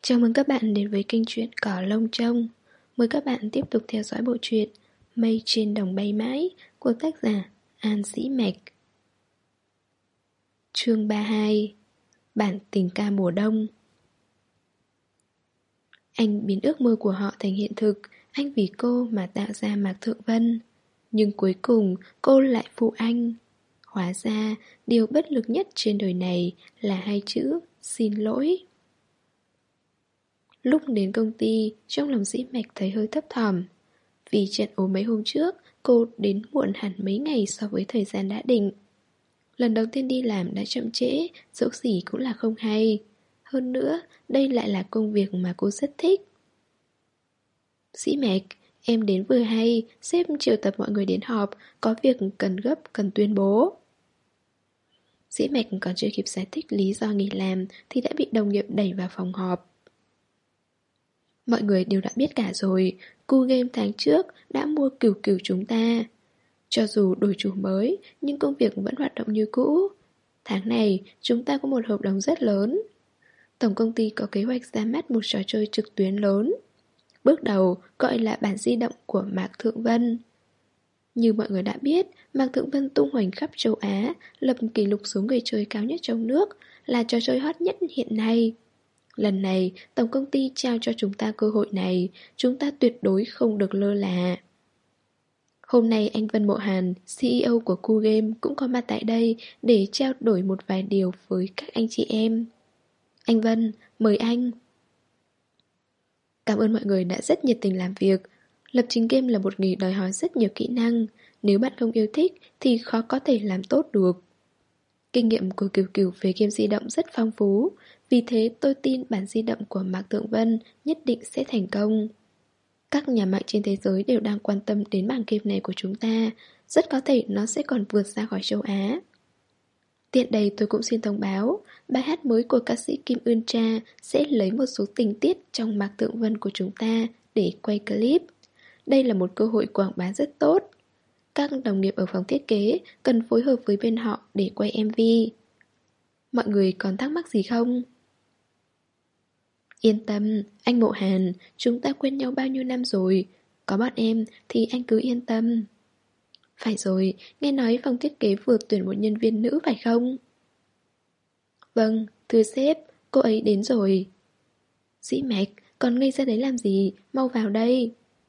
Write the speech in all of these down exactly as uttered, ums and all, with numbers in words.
Chào mừng các bạn đến với kênh truyện Cỏ Lông Trông. Mời các bạn tiếp tục theo dõi bộ truyện Mây trên đồng bay mãi của tác giả An Dĩ Mạch. Chương ba mươi hai. Bản tình ca mùa đông. Anh biến ước mơ của họ thành hiện thực. Anh vì cô mà tạo ra Mạc Thượng Vân. Nhưng cuối cùng cô lại phụ anh. Hóa ra điều bất lực nhất trên đời này là hai chữ xin lỗi. Lúc đến công ty, trong lòng Dĩ Mạch thấy hơi thấp thỏm. Vì trận ốm mấy hôm trước, cô đến muộn hẳn mấy ngày so với thời gian đã định. Lần đầu tiên đi làm đã chậm trễ, dẫu gì cũng là không hay. Hơn nữa, đây lại là công việc mà cô rất thích. Dĩ Mạch, em đến vừa hay, sếp triệu tập mọi người đến họp, có việc cần gấp, cần tuyên bố. Dĩ Mạch còn chưa kịp giải thích lý do nghỉ làm thì đã bị đồng nghiệp đẩy vào phòng họp. Mọi người đều đã biết cả rồi, Cu Game tháng trước đã mua cừu cừu chúng ta. Cho dù đổi chủ mới, nhưng công việc vẫn hoạt động như cũ. Tháng này, chúng ta có một hợp đồng rất lớn. Tổng công ty có kế hoạch ra mắt một trò chơi trực tuyến lớn. Bước đầu gọi là bản di động của Mạc Thượng Vân. Như mọi người đã biết, Mạc Thượng Vân tung hoành khắp châu Á, lập kỷ lục số người chơi cao nhất trong nước, là trò chơi hot nhất hiện nay. Lần này, tổng công ty trao cho chúng ta cơ hội này, chúng ta tuyệt đối không được lơ là. Hôm nay anh Vân Mộ Hàn, xê e ô của Cu Game cũng có mặt tại đây để trao đổi một vài điều với các anh chị em. Anh Vân, mời anh. Cảm ơn mọi người đã rất nhiệt tình làm việc. Lập trình game là một nghề đòi hỏi rất nhiều kỹ năng. Nếu bạn không yêu thích thì khó có thể làm tốt được. Kinh nghiệm của Kiều Kiều về game di động rất phong phú. Vì thế tôi tin bản di động của Mạc Thượng Vân nhất định sẽ thành công. Các nhà mạng trên thế giới đều đang quan tâm đến bản game này của chúng ta. Rất có thể nó sẽ còn vượt ra khỏi châu Á. Tiện đây tôi cũng xin thông báo, bài hát mới của ca sĩ Kim Ưn Cha sẽ lấy một số tình tiết trong Mạc Thượng Vân của chúng ta để quay clip. Đây là một cơ hội quảng bá rất tốt. Các đồng nghiệp ở phòng thiết kế cần phối hợp với bên họ để quay em vê. Mọi người còn thắc mắc gì không? Yên tâm, anh Mộ Hàn, chúng ta quen nhau bao nhiêu năm rồi. Có bọn em thì anh cứ yên tâm. Phải rồi, nghe nói phòng thiết kế vừa tuyển một nhân viên nữ phải không? Vâng, thưa sếp, cô ấy đến rồi. Dĩ Mạch, còn ngây ra đấy làm gì, mau vào đây.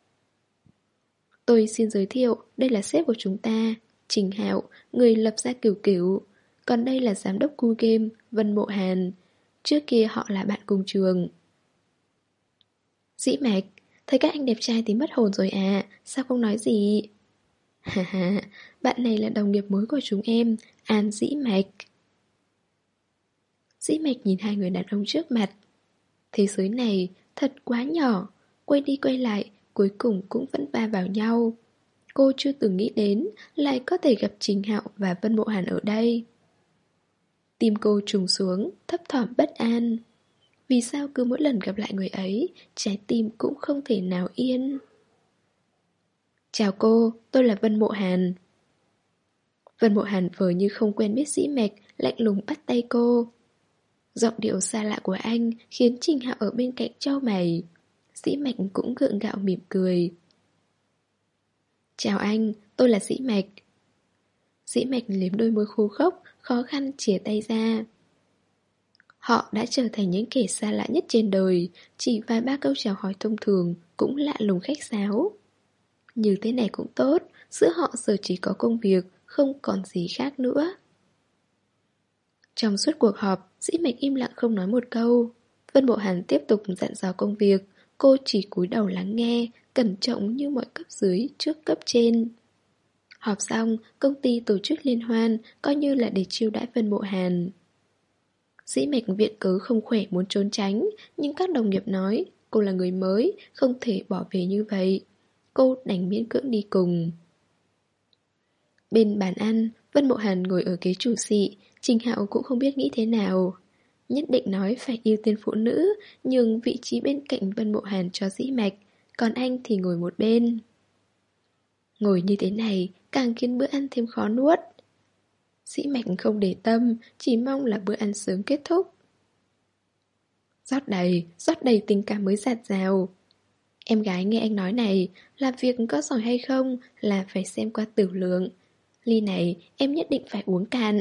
Tôi xin giới thiệu, đây là sếp của chúng ta, Trình Hạo, người lập ra Cửu Cửu. Còn đây là giám đốc Cu Game, Vân Mộ Hàn. Trước kia họ là bạn cùng trường. Dĩ Mạch, thấy các anh đẹp trai thì mất hồn rồi à, sao không nói gì? Hà hà, bạn này là đồng nghiệp mới của chúng em, An Dĩ Mạch. Dĩ Mạch nhìn hai người đàn ông trước mặt. Thế giới này thật quá nhỏ, quay đi quay lại, cuối cùng cũng vẫn va vào nhau. Cô chưa từng nghĩ đến lại có thể gặp Trình Hạo và Vân Mộ Hàn ở đây. Tim cô trùng xuống, thấp thỏm bất an. Vì sao cứ mỗi lần gặp lại người ấy, trái tim cũng không thể nào yên. Chào cô, tôi là Vân Mộ Hàn. Vân Mộ Hàn vờ như không quen biết Dĩ Mạch, lạnh lùng bắt tay cô. Giọng điệu xa lạ của anh khiến Trình Hạo ở bên cạnh chau mày. Dĩ Mạch cũng gượng gạo mỉm cười. Chào anh, tôi là Dĩ Mạch. Dĩ Mạch liếm đôi môi khô khốc, khó khăn chìa tay ra. Họ đã trở thành những kẻ xa lạ nhất trên đời, chỉ vài ba câu chào hỏi thông thường cũng lạ lùng khách sáo. Như thế này cũng tốt, giữa họ giờ chỉ có công việc, không còn gì khác nữa. Trong suốt cuộc họp, Dĩ Mạch im lặng không nói một câu. Vân Bộ Hàn tiếp tục dặn dò công việc, cô chỉ cúi đầu lắng nghe, cẩn trọng như mọi cấp dưới trước cấp trên. Họp xong, công ty tổ chức liên hoan, coi như là để chiêu đãi Vân Bộ Hàn. Dĩ Mạch viện cớ không khỏe muốn trốn tránh, nhưng các đồng nghiệp nói cô là người mới, không thể bỏ về như vậy. Cô đành miễn cưỡng đi cùng. Bên bàn ăn, Vân Mộ Hàn ngồi ở ghế chủ xị, Trình Hạo cũng không biết nghĩ thế nào. Nhất định nói phải ưu tiên phụ nữ, nhường vị trí bên cạnh Vân Mộ Hàn cho Dĩ Mạch, còn anh thì ngồi một bên. Ngồi như thế này càng khiến bữa ăn thêm khó nuốt. Dĩ Mạch không để tâm, chỉ mong là bữa ăn sớm kết thúc. Rót đầy, rót đầy tình cảm mới dạt dào. Em gái nghe anh nói này, làm việc có giỏi hay không là phải xem qua tử lượng. Ly này em nhất định phải uống cạn.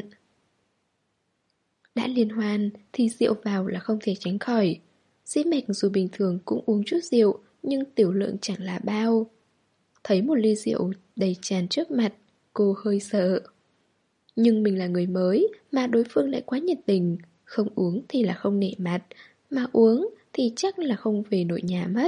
Đã liên hoan thì rượu vào là không thể tránh khỏi. Dĩ Mạch dù bình thường cũng uống chút rượu, nhưng tiểu lượng chẳng là bao. Thấy một ly rượu đầy tràn trước mặt, cô hơi sợ. Nhưng mình là người mới mà đối phương lại quá nhiệt tình. Không uống thì là không nể mặt, mà uống thì chắc là không về nội nhà mất.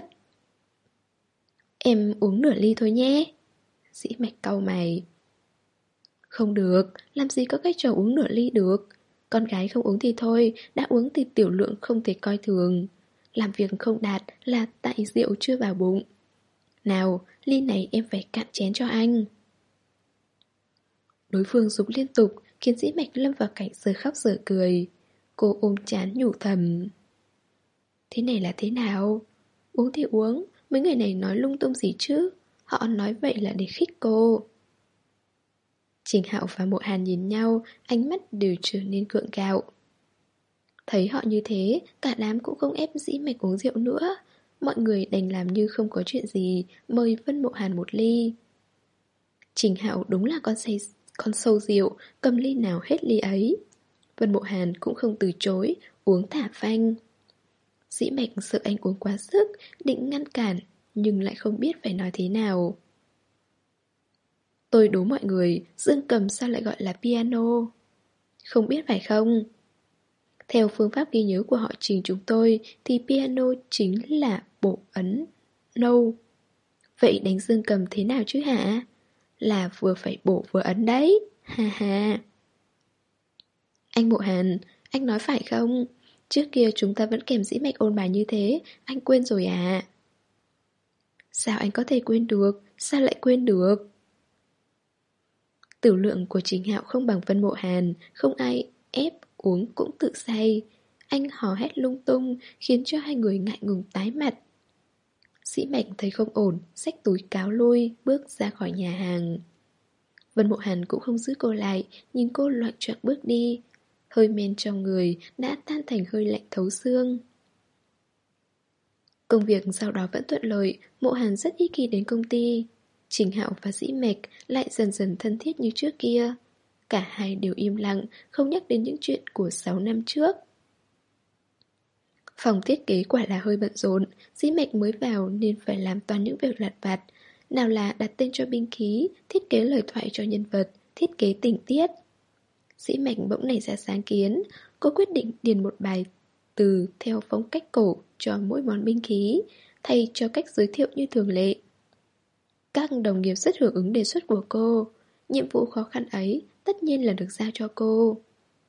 Em uống nửa ly thôi nhé. Dĩ Mạch cau mày. Không được, làm gì có cách trò uống nửa ly được. Con gái không uống thì thôi, đã uống thì tiểu lượng không thể coi thường. Làm việc không đạt là tại rượu chưa vào bụng. Nào, ly này em phải cạn chén cho anh. Đối phương dục liên tục, khiến Dĩ Mạch lâm vào cảnh giờ khóc giờ cười. Cô ôm chán nhủ thầm. Thế này là thế nào? Uống thì uống, mấy người này nói lung tung gì chứ? Họ nói vậy là để khích cô. Trình Hạo và Mộ Hàn nhìn nhau, ánh mắt đều trở nên gượng gạo. Thấy họ như thế, cả đám cũng không ép Dĩ Mạch uống rượu nữa. Mọi người đành làm như không có chuyện gì, mời Vân Mộ Hàn một ly. Trình Hạo đúng là con say, con sâu rượu, cầm ly nào hết ly ấy. Vân Mộ Hàn cũng không từ chối, uống thả phanh. Dĩ Mạch sợ anh uống quá sức, định ngăn cản, nhưng lại không biết phải nói thế nào. Tôi đố mọi người, dương cầm sao lại gọi là piano? Không biết phải không? Theo phương pháp ghi nhớ của họ Trình chúng tôi thì piano chính là bộ ấn nâu. Vậy đánh dương cầm thế nào chứ hả? Là vừa phải bổ vừa ấn đấy. Ha ha. Anh Bộ Hàn, anh nói phải không? Trước kia chúng ta vẫn kèm Dĩ Mạch ôn bài như thế, anh quên rồi à? Sao anh có thể quên được? Sao lại quên được? Tiểu lượng của Trình Hạo không bằng Vân Mộ Hàn, không ai ép uống cũng tự say. Anh hò hét lung tung, khiến cho hai người ngại ngùng tái mặt. Dĩ Mạch thấy không ổn, xách túi cáo lui, bước ra khỏi nhà hàng. Vân Mộ Hàn cũng không giữ cô lại, nhìn cô loạng choạng bước đi. Hơi men trong người đã tan thành hơi lạnh thấu xương. Công việc sau đó vẫn thuận lợi, Mộ Hàn rất ít khi đến công ty. Trình Hạo và Dĩ Mạch lại dần dần thân thiết như trước kia. Cả hai đều im lặng, không nhắc đến những chuyện của sáu năm trước. Phòng thiết kế quả là hơi bận rộn, Dĩ Mạch mới vào nên phải làm toàn những việc lặt vặt. Nào là đặt tên cho binh khí, thiết kế lời thoại cho nhân vật, thiết kế tình tiết. Dĩ Mạch bỗng nảy ra sáng kiến, cô quyết định điền một bài từ theo phong cách cổ cho mỗi món binh khí, thay cho cách giới thiệu như thường lệ. Các đồng nghiệp rất hưởng ứng đề xuất của cô. Nhiệm vụ khó khăn ấy tất nhiên là được giao cho cô.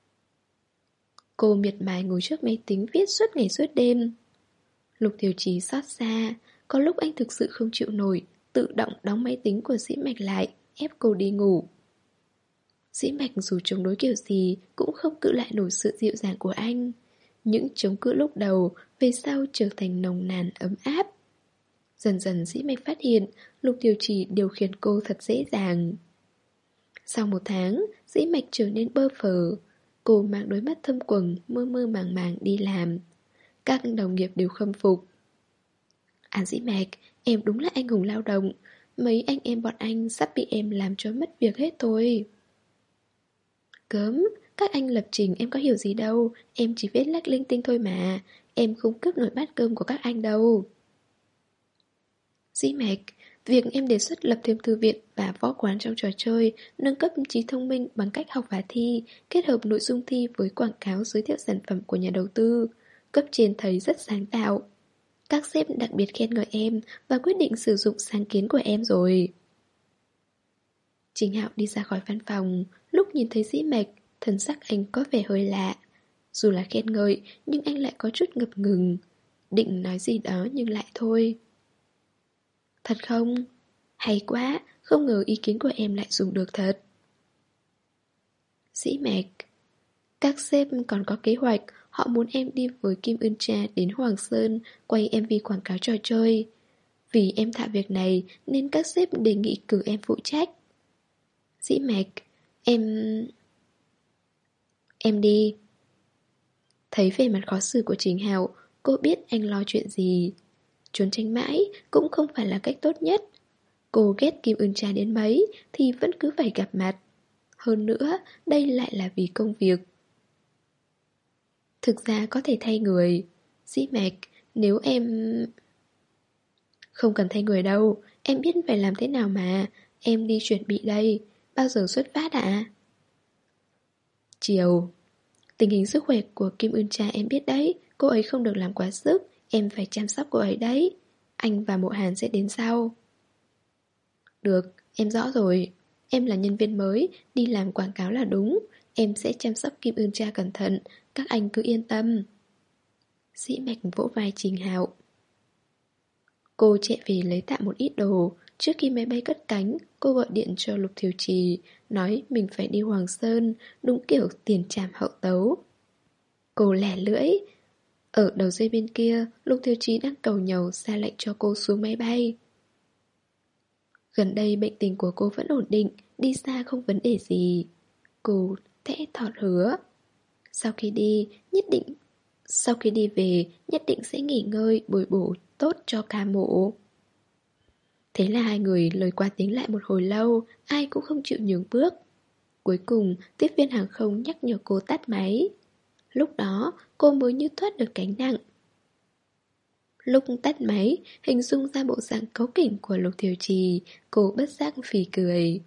Cô miệt mài ngồi trước máy tính viết suốt ngày suốt đêm. Lục Thiều Chí xót xa, có lúc anh thực sự không chịu nổi, tự động đóng máy tính của Dĩ Mạch lại, ép cô đi ngủ. Dĩ Mạch dù chống đối kiểu gì cũng không cự lại nổi sự dịu dàng của anh. Những chống cự lúc đầu về sau trở thành nồng nàn ấm áp. Dần dần Dĩ Mạch phát hiện Lục Thiều Chí điều khiển cô thật dễ dàng. Sau một tháng, Dĩ Mạch trở nên bơ phờ. Cô mang đôi mắt thâm quầng, mơ mơ màng màng đi làm. Các đồng nghiệp đều khâm phục. À Dĩ Mạch, em đúng là anh hùng lao động. Mấy anh em bọn anh sắp bị em làm cho mất việc hết thôi. Cấm, các anh lập trình em có hiểu gì đâu. Em chỉ viết lách linh tinh thôi mà. Em không cướp nổi bát cơm của các anh đâu. Dĩ Mạch, việc em đề xuất lập thêm thư viện và võ quán trong trò chơi, nâng cấp trí thông minh bằng cách học và thi, kết hợp nội dung thi với quảng cáo giới thiệu sản phẩm của nhà đầu tư. Cấp trên thấy rất sáng tạo. Các sếp đặc biệt khen ngợi em và quyết định sử dụng sáng kiến của em rồi. Trình Hạo đi ra khỏi văn phòng, lúc nhìn thấy Dĩ Mạch, thần sắc anh có vẻ hơi lạ. Dù là khen ngợi, nhưng anh lại có chút ngập ngừng. Định nói gì đó nhưng lại thôi. Thật không? Hay quá, không ngờ ý kiến của em lại dùng được thật. Dĩ Mạch, các sếp còn có kế hoạch, họ muốn em đi với Kim Ưn Cha đến Hoàng Sơn quay em vê quảng cáo trò chơi. Vì em thạo việc này nên các sếp đề nghị cử em phụ trách. Dĩ Mạch, em... Em đi. Thấy vẻ mặt khó xử của Trình Hạo, cô biết anh lo chuyện gì. Trốn tránh mãi cũng không phải là cách tốt nhất. Cô ghét Kim Ưn Cha đến mấy thì vẫn cứ phải gặp mặt. Hơn nữa, đây lại là vì công việc. Thực ra có thể thay người. Dĩ mạch, nếu em... Không cần thay người đâu, em biết phải làm thế nào mà. Em đi chuẩn bị đây. Bao giờ xuất phát ạ? Chiều. Tình hình sức khỏe của Kim Ưn Cha em biết đấy. Cô ấy không được làm quá sức. Em phải chăm sóc cô ấy đấy. Anh và Mộ Hàn sẽ đến sau. Được, em rõ rồi. Em là nhân viên mới, đi làm quảng cáo là đúng. Em sẽ chăm sóc Kim Ưn Cha cẩn thận. Các anh cứ yên tâm. Dĩ mạch vỗ vai Trình Hạo. Cô chạy về lấy tạm một ít đồ. Trước khi máy bay cất cánh, cô gọi điện cho Lục Thiều Trì, nói mình phải đi Hoàng Sơn, đúng kiểu tiền trảm hậu tấu. Cô lẻ lưỡi. Ở đầu dây bên kia, Lục Thiều Trì đang cầu nhàu ra lệnh cho cô xuống máy bay. Gần đây bệnh tình của cô vẫn ổn định, đi xa không vấn đề gì. Cô thẽ thọt hứa. Sau khi đi, nhất định Sau khi đi về, nhất định sẽ nghỉ ngơi, bồi bổ tốt cho ca mổ. Thế là hai người lời qua tiếng lại một hồi lâu, ai cũng không chịu nhường bước. Cuối cùng, tiếp viên hàng không nhắc nhở cô tắt máy. Lúc đó, cô mới như thoát được gánh nặng. Lúc tắt máy, hình dung ra bộ dạng cáu kỉnh của Lục Thiều Trì, cô bất giác phì cười.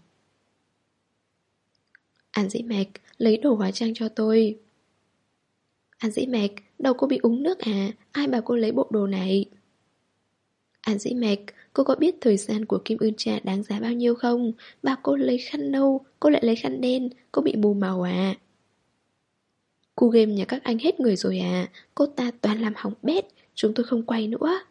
An Dĩ Mạch, lấy đồ hóa trang cho tôi. An Dĩ Mạch, đầu cô bị uống nước à? Ai bảo cô lấy bộ đồ này? An Dĩ Mạch, cô có biết thời gian của Kim Ưn Cha đáng giá bao nhiêu không? Bảo cô lấy khăn nâu, cô lại lấy khăn đen, cô bị mù màu à? Khu game nhà các anh hết người rồi à? Cô ta toàn làm hỏng bét, chúng tôi không quay nữa.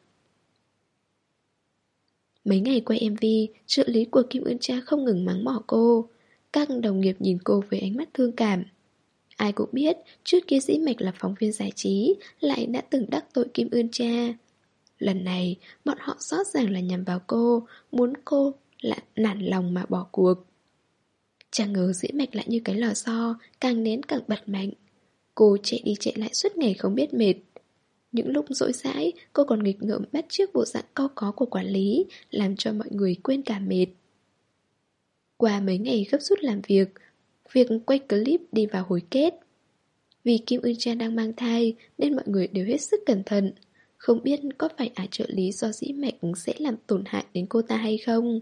Mấy ngày quay em vê, trợ lý của Kim Ưn Cha không ngừng mắng mỏ cô. Các đồng nghiệp nhìn cô với ánh mắt thương cảm. Ai cũng biết, trước kia Dĩ Mạch là phóng viên giải trí, lại đã từng đắc tội Kim Ưn Cha. Lần này, bọn họ rõ ràng là nhằm vào cô, muốn cô là nản lòng mà bỏ cuộc. Chẳng ngờ Dĩ Mạch lại như cái lò xo, càng nén càng bật mạnh. Cô chạy đi chạy lại suốt ngày không biết mệt. Những lúc rỗi rãi, cô còn nghịch ngợm bắt chước bộ dạng cau có của quản lý, làm cho mọi người quên cả mệt. Qua mấy ngày gấp rút làm việc, việc quay clip đi vào hồi kết. Vì Kim Ưn Cha đang mang thai nên mọi người đều hết sức cẩn thận. Không biết có phải ả trợ lý do Dĩ Mạch sẽ làm tổn hại đến cô ta hay không.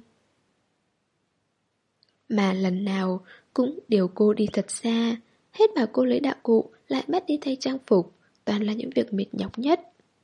Mà lần nào cũng điều cô đi thật xa. Hết bảo cô lấy đạo cụ, lại bắt đi thay trang phục. Toàn là những việc mệt nhọc nhất.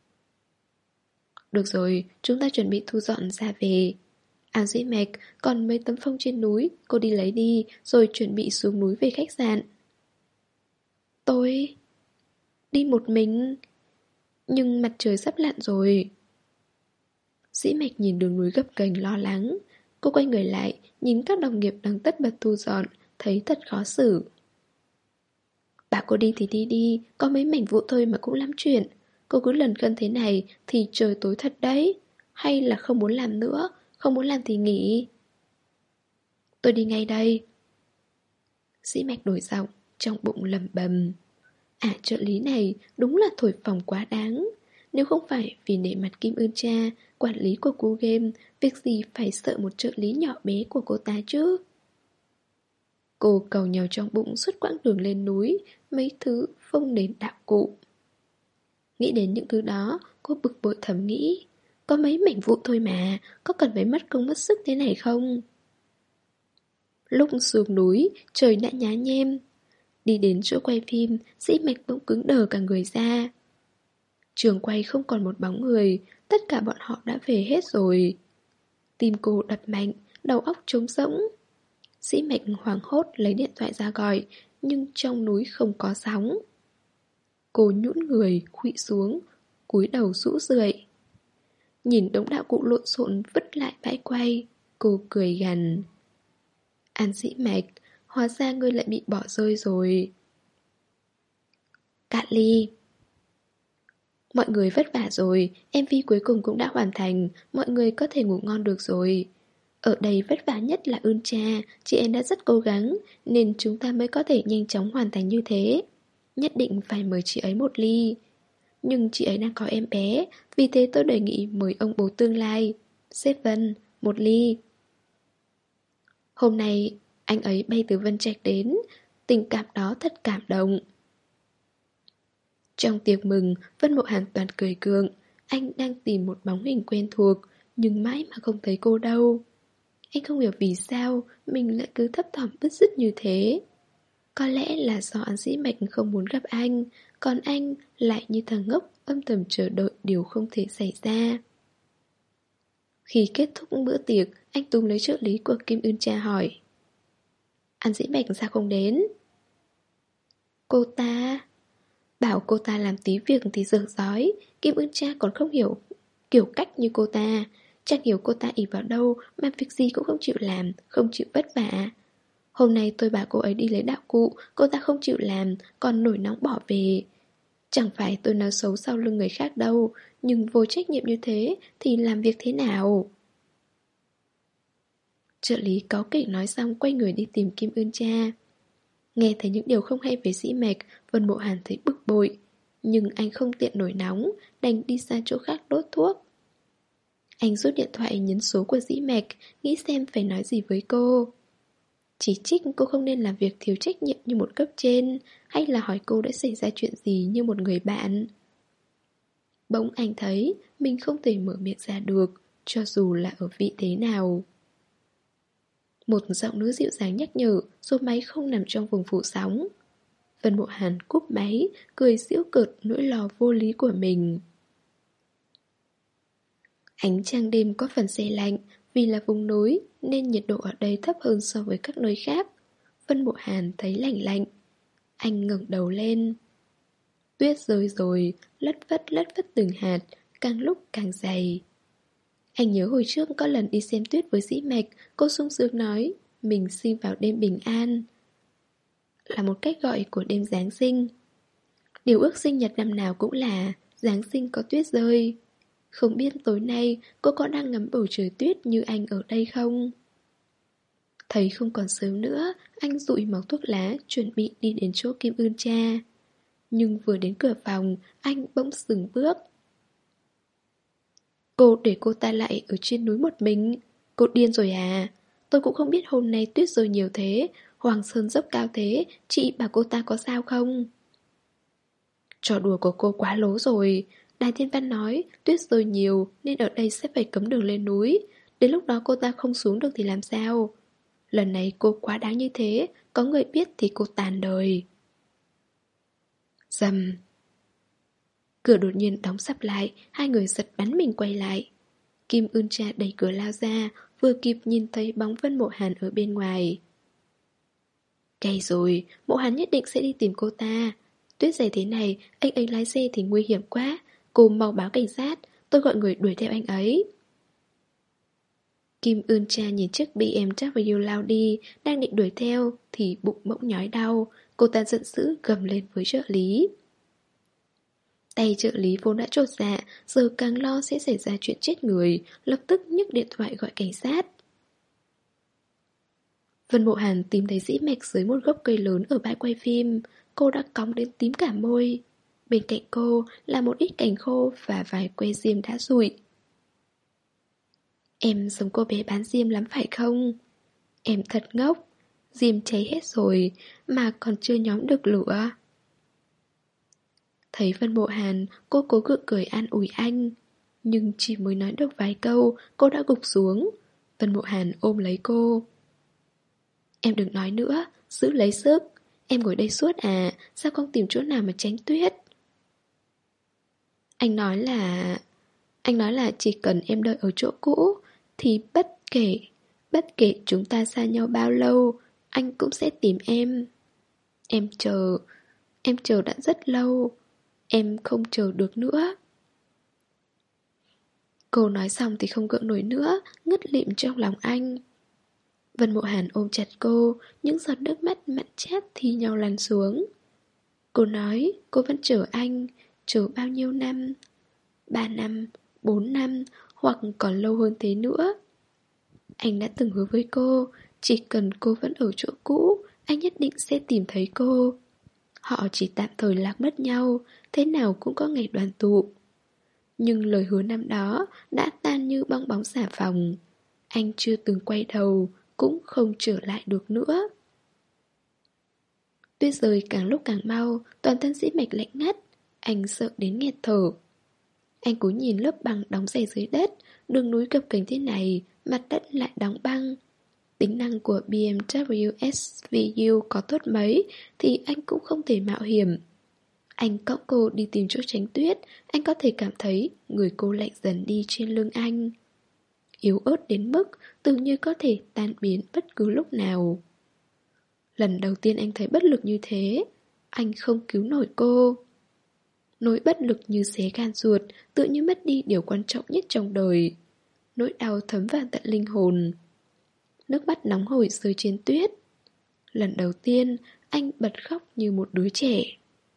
Được rồi, chúng ta chuẩn bị thu dọn ra về. An Dĩ Mạch, còn mấy tấm phông trên núi, cô đi lấy đi, rồi chuẩn bị xuống núi về khách sạn. Tôi... đi một mình... Nhưng mặt trời sắp lặn rồi. Dĩ Mạch nhìn đường núi gập ghềnh lo lắng. Cô quay người lại, nhìn các đồng nghiệp đang tất bật thu dọn, thấy thật khó xử. Bảo cô đi thì đi đi, có mấy mảnh vụn thôi mà cũng lắm chuyện. Cô cứ lần cân thế này thì trời tối thật đấy. Hay là không muốn làm nữa, không muốn làm thì nghỉ. Tôi đi ngay đây. Dĩ Mạch đổi giọng, trong bụng lẩm bẩm. À, trợ lý này đúng là thổi phồng quá đáng. Nếu không phải vì nể mặt Kim Ưn Cha, quản lý của cô game, việc gì phải sợ một trợ lý nhỏ bé của cô ta chứ? Cô cầu nhau trong bụng suốt quãng đường lên núi, mấy thứ phông nền đạo cụ. Nghĩ đến những thứ đó, cô bực bội thầm nghĩ. Có mấy mảnh vụn thôi mà, có cần phải mất công mất sức thế này không? Lúc xuống núi, trời đã nhá nhem. Đi đến chỗ quay phim, Dĩ Mạch bỗng cứng đờ cả người ra. Trường quay không còn một bóng người, tất cả bọn họ đã về hết rồi. Tim cô đập mạnh, đầu óc trống rỗng. Dĩ Mạch hoảng hốt lấy điện thoại ra gọi, nhưng trong núi không có sóng. Cô nhũn người, khuỵu xuống, cúi đầu rũ rượi. Nhìn đống đạo cụ lộn xộn vứt lại bãi quay, cô cười gằn. An Dĩ Mạch, hóa ra ngươi lại bị bỏ rơi rồi. Cạn ly. Mọi người vất vả rồi, em vê cuối cùng cũng đã hoàn thành, mọi người có thể ngủ ngon được rồi. Ở đây vất vả nhất là Ưn Cha, chị em đã rất cố gắng, nên chúng ta mới có thể nhanh chóng hoàn thành như thế. Nhất định phải mời chị ấy một ly. Nhưng chị ấy đang có em bé, vì thế tôi đề nghị mời ông bố tương lai sếp Vân, một ly. Hôm nay anh ấy bay từ Vân Trạch đến, tình cảm đó thật cảm động. Trong tiệc mừng, Vân Mộ Hàn toàn cười gượng. Anh đang tìm một bóng hình quen thuộc, nhưng mãi mà không thấy cô đâu. Anh không hiểu vì sao mình lại cứ thấp thỏm bứt rứt như thế. Có lẽ là do An Dĩ Mạch không muốn gặp anh, còn anh lại như thằng ngốc âm thầm chờ đợi điều không thể xảy ra. Khi kết thúc bữa tiệc, anh túm lấy trợ lý của Kim Ưn Cha hỏi: An Dĩ Mạch sao không đến? Cô ta... Bảo cô ta làm tí việc thì dở dói. Kim Ưn Cha còn không hiểu kiểu cách như cô ta. Chẳng hiểu cô ta ỷ vào đâu mà việc gì cũng không chịu làm, không chịu vất vả. Hôm nay tôi bảo cô ấy đi lấy đạo cụ, cô ta không chịu làm, còn nổi nóng bỏ về. Chẳng phải tôi nói xấu sau lưng người khác đâu, nhưng vô trách nhiệm như thế thì làm việc thế nào? Trợ lý cáu kỉnh nói xong quay người đi tìm Kim Ưn Cha. Nghe thấy những điều không hay về Dĩ Mạch, Vân Mộ Hàn thấy bực bội. Nhưng anh không tiện nổi nóng, đành đi sang chỗ khác đốt thuốc. Anh rút điện thoại nhấn số của Dĩ Mạch, nghĩ xem phải nói gì với cô. Chỉ trích cô không nên làm việc thiếu trách nhiệm như một cấp trên, hay là hỏi cô đã xảy ra chuyện gì như một người bạn. Bỗng anh thấy mình không thể mở miệng ra được, cho dù là ở vị thế nào. Một giọng nữ dịu dàng nhắc nhở, số máy không nằm trong vùng phủ sóng. Vân Mộ Hàn cúp máy, cười giễu cợt nỗi lo vô lý của mình. Ánh trăng đêm có phần se lạnh, vì là vùng núi nên nhiệt độ ở đây thấp hơn so với các nơi khác. Vân Mộ Hàn thấy lạnh lạnh. Anh ngẩng đầu lên. Tuyết rơi rồi, lất phất lất phất từng hạt, càng lúc càng dày. Anh nhớ hồi trước có lần đi xem tuyết với Dĩ Mạch, cô sung sướng nói mình sinh vào đêm bình an, là một cách gọi của đêm Giáng sinh. Điều ước sinh nhật năm nào cũng là Giáng sinh có tuyết rơi. Không biết tối nay cô có đang ngắm bầu trời tuyết như anh ở đây không? Thấy không còn sớm nữa, anh dụi màu thuốc lá, chuẩn bị đi đến chỗ Kim Ưn Cha. Nhưng vừa đến cửa phòng, anh bỗng dừng bước. Cô để cô ta lại ở trên núi một mình. Cô điên rồi à? Tôi cũng không biết hôm nay tuyết rơi nhiều thế, Hoàng Sơn dốc cao thế, chị bảo cô ta có sao không? Trò đùa của cô quá lố rồi. Đài Thiên Văn nói tuyết rơi nhiều nên ở đây sẽ phải cấm đường lên núi. Đến lúc đó cô ta không xuống được thì làm sao? Lần này cô quá đáng như thế, có người biết thì cô tàn đời. Dầm. Cửa đột nhiên đóng sập lại, hai người giật bắn mình quay lại. Kim Ưn Cha đẩy cửa lao ra, vừa kịp nhìn thấy bóng Vân Mộ Hàn ở bên ngoài. Cay rồi, Mộ Hàn nhất định sẽ đi tìm cô ta. Tuyết dày thế này, anh ấy lái xe thì nguy hiểm quá. Cô mau báo cảnh sát, tôi gọi người đuổi theo anh ấy. Kim Ưn Cha nhìn chiếc bê em vê lao đi, đang định đuổi theo, thì bụng bỗng nhói đau. Cô ta giận dữ gầm lên với trợ lý. Tay trợ lý vốn đã chột dạ, giờ càng lo sẽ xảy ra chuyện chết người, lập tức nhấc điện thoại gọi cảnh sát. Vân Mộ Hàn tìm thấy Dĩ Mạch dưới một gốc cây lớn ở bãi quay phim. Cô đã cóng đến tím cả môi. Bên cạnh cô là một ít cành khô và vài que diêm đã rụi. Em giống cô bé bán diêm lắm phải không? Em thật ngốc. Diêm cháy hết rồi mà còn chưa nhóm được lửa. Thấy Vân Mộ Hàn, cô cố gượng cười an ủi anh. Nhưng chỉ mới nói được vài câu, cô đã gục xuống. Vân Mộ Hàn ôm lấy cô. Em đừng nói nữa, giữ lấy sức. Em ngồi đây suốt à, sao không tìm chỗ nào mà tránh tuyết? Anh nói là... Anh nói là chỉ cần em đợi ở chỗ cũ, thì bất kể, bất kể chúng ta xa nhau bao lâu, anh cũng sẽ tìm em. Em chờ, em chờ đã rất lâu. Em không chờ được nữa. Cô nói xong thì không gượng nổi nữa, ngất lịm trong lòng anh. Vân Mộ Hàn ôm chặt cô, những giọt nước mắt mặn chát thi nhau lăn xuống. Cô nói cô vẫn chờ anh, chờ bao nhiêu năm? Ba năm, bốn năm, hoặc còn lâu hơn thế nữa. Anh đã từng hứa với cô, chỉ cần cô vẫn ở chỗ cũ, anh nhất định sẽ tìm thấy cô. họ chỉ tạm thời lạc mất nhau, thế nào cũng có ngày đoàn tụ. Nhưng lời hứa năm đó đã tan như bong bóng xà phòng. Anh chưa từng quay đầu, cũng không trở lại được nữa. Tuyết rơi càng lúc càng mau, toàn thân Dĩ Mạch lạnh ngắt. Anh sợ đến nghẹt thở. Anh cố nhìn lớp băng đóng dày dưới đất, đường núi gập ghềnh thế này, mặt đất lại đóng băng. Tính năng của bê em vê ét vê u có tốt mấy thì anh cũng không thể mạo hiểm. Anh cõng cô đi tìm chỗ tránh tuyết, anh có thể cảm thấy người cô lạnh dần đi trên lưng anh. Yếu ớt đến mức tưởng như có thể tan biến bất cứ lúc nào. Lần đầu tiên anh thấy bất lực như thế, anh không cứu nổi cô. Nỗi bất lực như xé gan ruột, tự như mất đi điều quan trọng nhất trong đời. Nỗi đau thấm vào tận linh hồn. Nước mắt nóng hổi rơi trên tuyết. Lần đầu tiên, anh bật khóc như một đứa trẻ.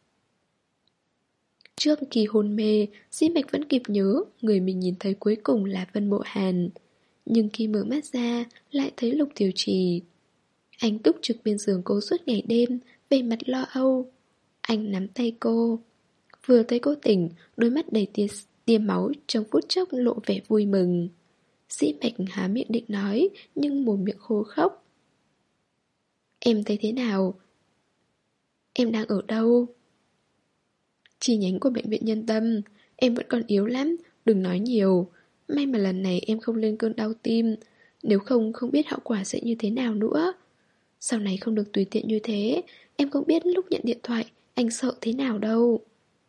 Trước khi hôn mê, Dĩ Mạch vẫn kịp nhớ người mình nhìn thấy cuối cùng là Vân Mộ Hàn. Nhưng khi mở mắt ra, lại thấy Lục Thiều Trì. Anh túc trực bên giường cô suốt ngày đêm, về mặt lo âu. Anh nắm tay cô. Vừa thấy cô tỉnh, đôi mắt đầy tia, tia máu trong phút chốc lộ vẻ vui mừng. Dĩ Mạch há miệng định nói, nhưng mồm miệng khô khốc. Em thấy thế nào? Em đang ở đâu? Chi nhánh của bệnh viện Nhân Tâm. Em vẫn còn yếu lắm, đừng nói nhiều. May mà lần này em không lên cơn đau tim. Nếu không, không biết hậu quả sẽ như thế nào nữa. Sau này không được tùy tiện như thế. Em không biết lúc nhận điện thoại anh sợ thế nào đâu.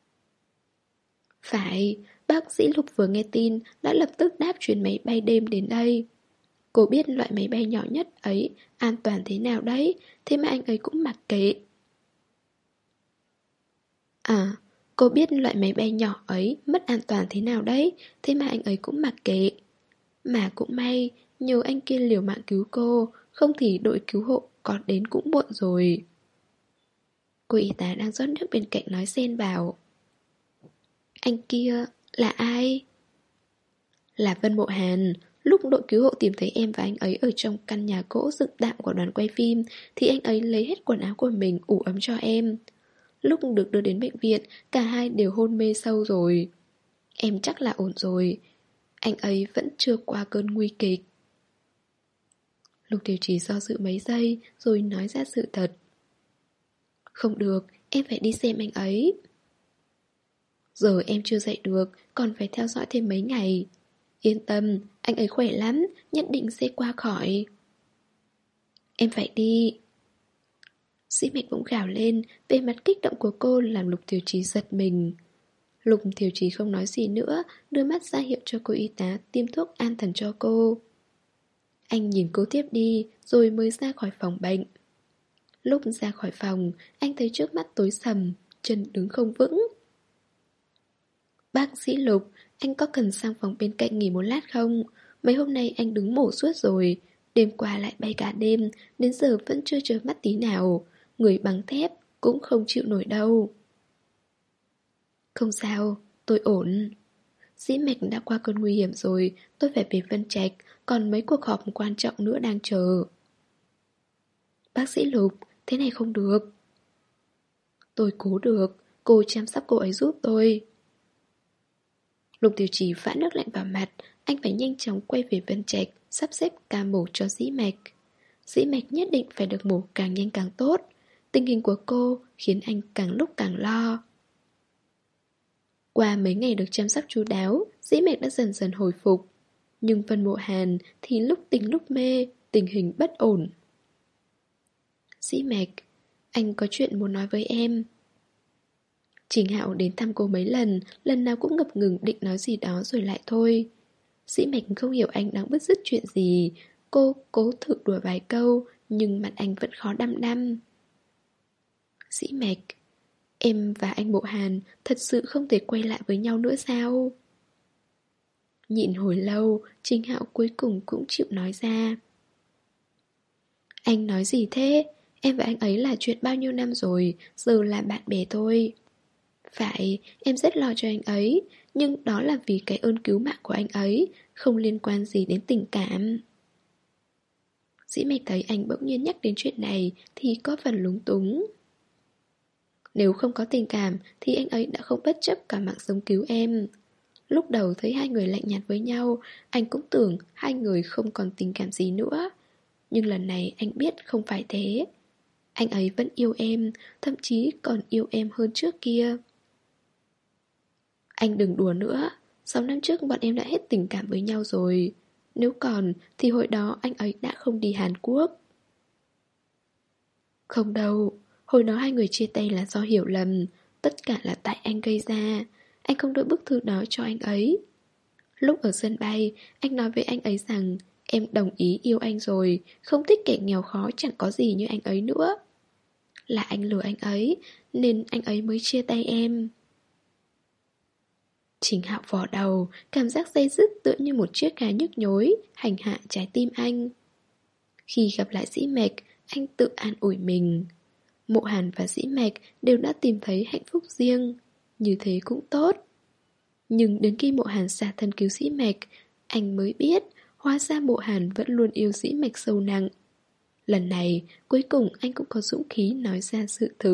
Phải, bác sĩ Lục vừa nghe tin đã lập tức đáp chuyến máy bay đêm đến đây. Cô biết loại máy bay nhỏ nhất ấy an toàn thế nào đấy, thế mà anh ấy cũng mặc kệ. À, cô biết loại máy bay nhỏ ấy mất an toàn thế nào đấy, thế mà anh ấy cũng mặc kệ. Mà cũng may, nhờ anh kia liều mạng cứu cô, không thì đội cứu hộ có đến cũng muộn rồi. Cô y tá đang rót nước bên cạnh nói xen vào. Anh kia là ai? Là Vân Mộ Hàn. Lúc đội cứu hộ tìm thấy em và anh ấy ở trong căn nhà gỗ dựng tạm của đoàn quay phim thì anh ấy lấy hết quần áo của mình ủ ấm cho em. Lúc được đưa đến bệnh viện, cả hai đều hôn mê sâu rồi. Em chắc là ổn rồi. Anh ấy vẫn chưa qua cơn nguy kịch. Lục Tiểu Trì do dự mấy giây rồi nói ra sự thật. Không được, em phải đi xem anh ấy. Giờ em chưa dậy được, còn phải theo dõi thêm mấy ngày. Yên tâm, anh ấy khỏe lắm, nhất định sẽ qua khỏi. Em phải đi. Dĩ Mạch bỗng gào lên, về mặt kích động của cô làm Lục Thiều Chí giật mình. Lục Thiều Chí không nói gì nữa, đưa mắt ra hiệu cho cô y tá tiêm thuốc an thần cho cô. Anh nhìn cô tiếp đi, rồi mới ra khỏi phòng bệnh. Lúc ra khỏi phòng, anh thấy trước mắt tối sầm, chân đứng không vững. Bác sĩ Lục, anh có cần sang phòng bên cạnh nghỉ một lát không? Mấy hôm nay anh đứng mổ suốt rồi. Đêm qua lại bay cả đêm, đến giờ vẫn chưa chớp mắt tí nào. Người bằng thép cũng không chịu nổi đâu. Không sao, tôi ổn. Dĩ Mạch đã qua cơn nguy hiểm rồi, tôi phải về Vân Trạch, còn mấy cuộc họp quan trọng nữa đang chờ. Bác sĩ Lục, thế này không được. Tôi cố được, cô chăm sóc cô ấy giúp tôi. Lục Tiểu Chỉ vã nước lạnh vào mặt, anh phải nhanh chóng quay về Vân Trạch, sắp xếp ca mổ cho Dĩ Mạch. Dĩ Mạch nhất định phải được mổ càng nhanh càng tốt. Tình hình của cô khiến anh càng lúc càng lo. Qua mấy ngày được chăm sóc chu đáo, Dĩ Mạch đã dần dần hồi phục. Nhưng Vân Mộ Hàn thì lúc tỉnh lúc mê, tình hình bất ổn. Dĩ Mạch, anh có chuyện muốn nói với em. Trình Hạo đến thăm cô mấy lần, lần nào cũng ngập ngừng định nói gì đó rồi lại thôi. Dĩ Mạch không hiểu anh đang bứt rứt chuyện gì. Cô cố thử đùa vài câu, nhưng mặt anh vẫn khó đăm đăm. Dĩ Mạch, em và anh Bộ Hàn thật sự không thể quay lại với nhau nữa sao? Nhịn hồi lâu, Trình Hạo cuối cùng cũng chịu nói ra. Anh nói gì thế? Em và anh ấy là chuyện bao nhiêu năm rồi, giờ là bạn bè thôi. Phải, em rất lo cho anh ấy, nhưng đó là vì cái ơn cứu mạng của anh ấy, không liên quan gì đến tình cảm. Dĩ Mạch thấy anh bỗng nhiên nhắc đến chuyện này thì có phần lúng túng. Nếu không có tình cảm thì anh ấy đã không bất chấp cả mạng sống cứu em. Lúc đầu thấy hai người lạnh nhạt với nhau, anh cũng tưởng hai người không còn tình cảm gì nữa. Nhưng lần này anh biết không phải thế. Anh ấy vẫn yêu em, thậm chí còn yêu em hơn trước kia. Anh đừng đùa nữa, sáu năm trước bọn em đã hết tình cảm với nhau rồi. Nếu còn thì hồi đó anh ấy đã không đi Hàn Quốc. Không đâu, hồi đó hai người chia tay là do hiểu lầm. Tất cả là tại anh gây ra. Anh không đưa bức thư đó cho anh ấy. Lúc ở sân bay, anh nói với anh ấy rằng em đồng ý yêu anh rồi, không thích kẻ nghèo khó chẳng có gì như anh ấy nữa. Là anh lừa anh ấy, nên anh ấy mới chia tay em. Trình Hạo vò đầu, cảm giác day dứt tựa như một chiếc gà nhức nhối, hành hạ trái tim anh. Khi gặp lại Dĩ Mạch, anh tự an ủi mình. Mộ Hàn và Dĩ Mạch đều đã tìm thấy hạnh phúc riêng, như thế cũng tốt. Nhưng đến khi Mộ Hàn xả thân cứu Dĩ Mạch, anh mới biết hóa ra Mộ Hàn vẫn luôn yêu Dĩ Mạch sâu nặng. Lần này, cuối cùng anh cũng có dũng khí nói ra sự thực.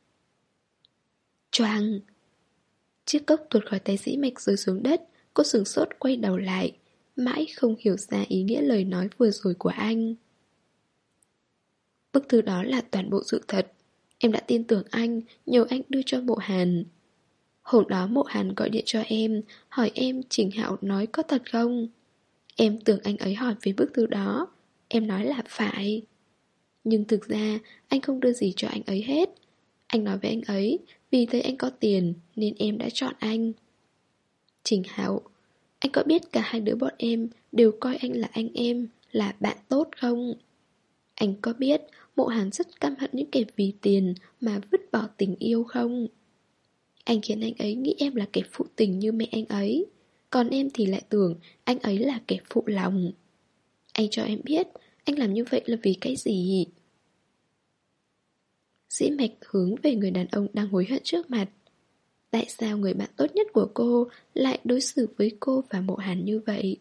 Choang! Chiếc cốc tuột khỏi tay Dĩ Mạch rơi xuống đất, cô sửng sốt quay đầu lại, mãi không hiểu ra ý nghĩa lời nói vừa rồi của anh. Bức thư đó là toàn bộ sự thật. Em đã tin tưởng anh, nhờ anh đưa cho Mộ Hàn. Hôm đó Mộ Hàn gọi điện cho em, hỏi em Trình Hạo nói có thật không? Em tưởng anh ấy hỏi về bức thư đó. Em nói là phải. Nhưng thực ra anh không đưa gì cho anh ấy hết. Anh nói với anh ấy, vì thấy anh có tiền nên em đã chọn anh. Trình Hạo, anh có biết cả hai đứa bọn em đều coi anh là anh em, là bạn tốt không? Anh có biết Mộ Hàn rất căm hận những kẻ vì tiền mà vứt bỏ tình yêu không? Anh khiến anh ấy nghĩ em là kẻ phụ tình như mẹ anh ấy, còn em thì lại tưởng anh ấy là kẻ phụ lòng. Anh cho em biết anh làm như vậy là vì cái gì? Dĩ Mạch hướng về người đàn ông đang hối hận trước mặt. Tại sao người bạn tốt nhất của cô lại đối xử với cô và Mộ Hàn như vậy?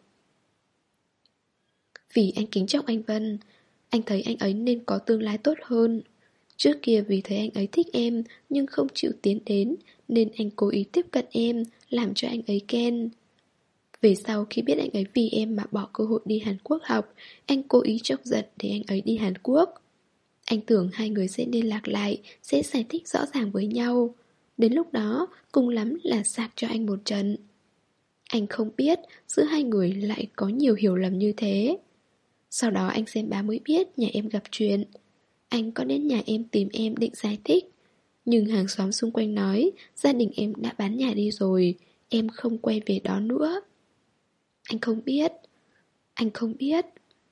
Vì anh kính trọng anh Vân. Anh thấy anh ấy nên có tương lai tốt hơn. Trước kia vì thấy anh ấy thích em nhưng không chịu tiến đến, nên anh cố ý tiếp cận em, làm cho anh ấy ghen. Về sau khi biết anh ấy vì em mà bỏ cơ hội đi Hàn Quốc học, anh cố ý chọc giận để anh ấy đi Hàn Quốc. Anh tưởng hai người sẽ liên lạc lại, sẽ giải thích rõ ràng với nhau. Đến lúc đó, cùng lắm là sạc cho anh một trận. Anh không biết giữa hai người lại có nhiều hiểu lầm như thế. Sau đó anh xem báo mới biết nhà em gặp chuyện. Anh có đến nhà em tìm em định giải thích. Nhưng hàng xóm xung quanh nói gia đình em đã bán nhà đi rồi, em không quay về đó nữa. Anh không biết. Anh không biết.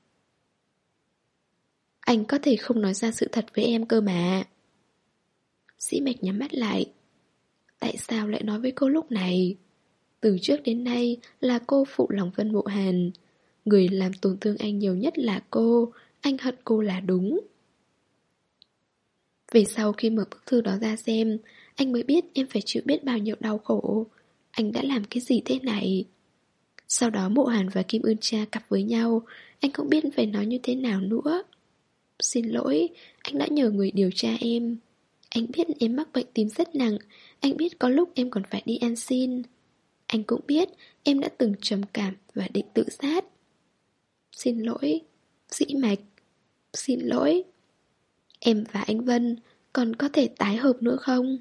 Anh có thể không nói ra sự thật với em cơ mà. Sĩ Mạch nhắm mắt lại. Tại sao lại nói với cô lúc này? Từ trước đến nay là cô phụ lòng Vân Mộ Hàn. Người làm tổn thương anh nhiều nhất là cô. Anh hận cô là đúng. Về sau khi mở bức thư đó ra xem, anh mới biết em phải chịu biết bao nhiêu đau khổ. Anh đã làm cái gì thế này? Sau đó Mộ Hàn và Kim Ưn Cha cặp với nhau. Anh không biết phải nói như thế nào nữa. Xin lỗi, anh đã nhờ người điều tra em. Anh biết em mắc bệnh tim rất nặng. Anh biết có lúc em còn phải đi ăn xin. Anh cũng biết em đã từng trầm cảm và định tự sát. Xin lỗi, Dĩ Mạch. Xin lỗi. Em và anh Vân còn có thể tái hợp nữa không?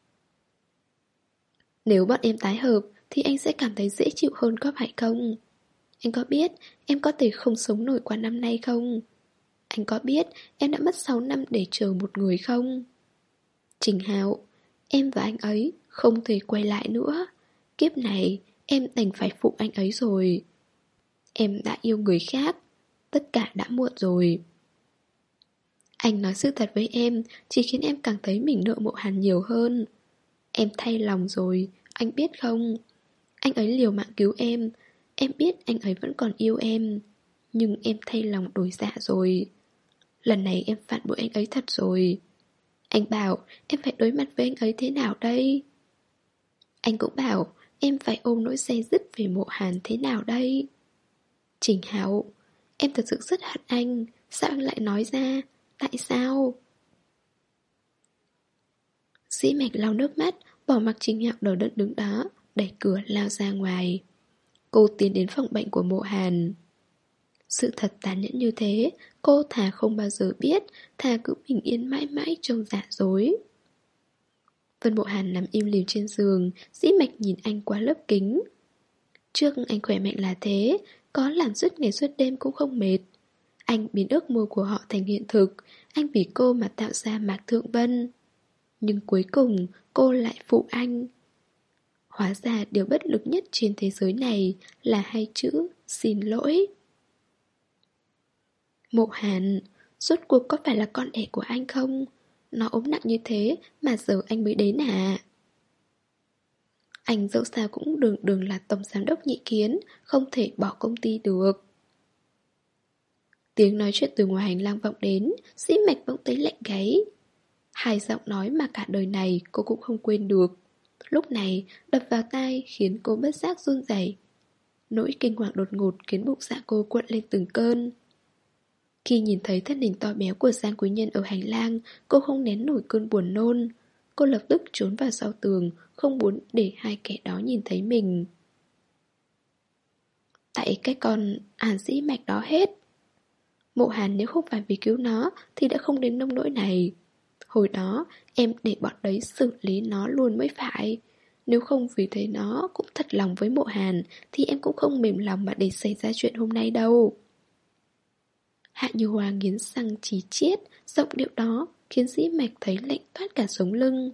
Nếu bọn em tái hợp thì anh sẽ cảm thấy dễ chịu hơn có phải không? Anh có biết em có thể không sống nổi qua năm nay không? Anh có biết em đã mất sáu năm để chờ một người không? Trình Hạo, em và anh ấy không thể quay lại nữa. Kiếp này em đành phải phụ anh ấy rồi. Em đã yêu người khác. Tất cả đã muộn rồi. Anh nói sự thật với em chỉ khiến em càng thấy mình nợ Mộ Hàn nhiều hơn. Em thay lòng rồi, anh biết không? Anh ấy liều mạng cứu em. Em biết anh ấy vẫn còn yêu em. Nhưng em thay lòng đổi dạ rồi. Lần này em phản bội anh ấy thật rồi. Anh bảo em phải đối mặt với anh ấy thế nào đây? Anh cũng bảo em phải ôm nỗi day dứt về Mộ Hàn thế nào đây? Trình Hạo, em thật sự rất hận anh. Sao anh lại nói ra? Tại sao? Dĩ Mạch lau nước mắt, bỏ mặc Trình Hạo đờ đẫn đứng đó, đẩy cửa lao ra ngoài. Cô tiến đến phòng bệnh của Mộ Hàn. Sự thật tàn nhẫn như thế, cô thà không bao giờ biết, thà cứ bình yên mãi mãi trong giả dối. Vân Mộ Hàn nằm im lìm trên giường, Dĩ Mạch nhìn anh qua lớp kính. Trước anh khỏe mạnh là thế, có làm suốt ngày suốt đêm cũng không mệt. Anh biến ước mơ của họ thành hiện thực, anh vì cô mà tạo ra Mạc Thượng Vân. Nhưng cuối cùng cô lại phụ anh. Hóa ra điều bất lực nhất trên thế giới này là hai chữ xin lỗi. Mộ Hàn, rốt cuộc có phải là con đẻ của anh không? Nó ốm nặng như thế mà giờ anh mới đến à? Anh dẫu sao cũng đường đường là tổng giám đốc Nhị Kiến, không thể bỏ công ty được. Tiếng nói chuyện từ ngoài hành lang vọng đến, Dĩ Mạch bỗng thấy lạnh gáy. Hai giọng nói mà cả đời này cô cũng không quên được. Lúc này đập vào tai khiến cô bất giác run rẩy. Nỗi kinh hoàng đột ngột khiến bụng dạ cô cuộn lên từng cơn. Khi nhìn thấy thân hình to béo của Giang Quý Nhân ở hành lang, cô không nén nổi cơn buồn nôn. Cô lập tức trốn vào sau tường, không muốn để hai kẻ đó nhìn thấy mình. Tại cái con Hàn Dĩ Mạch đó hết. Mộ Hàn nếu không phải vì cứu nó thì đã không đến nông nỗi này. Hồi đó em để bọn đấy xử lý nó luôn mới phải. Nếu không vì thấy nó cũng thật lòng với Mộ Hàn thì em cũng không mềm lòng mà để xảy ra chuyện hôm nay đâu. Hạ Như Hoa nghiến răng chỉ chiết, giọng điệu đó khiến Dĩ Mạch thấy lạnh toát cả sống lưng.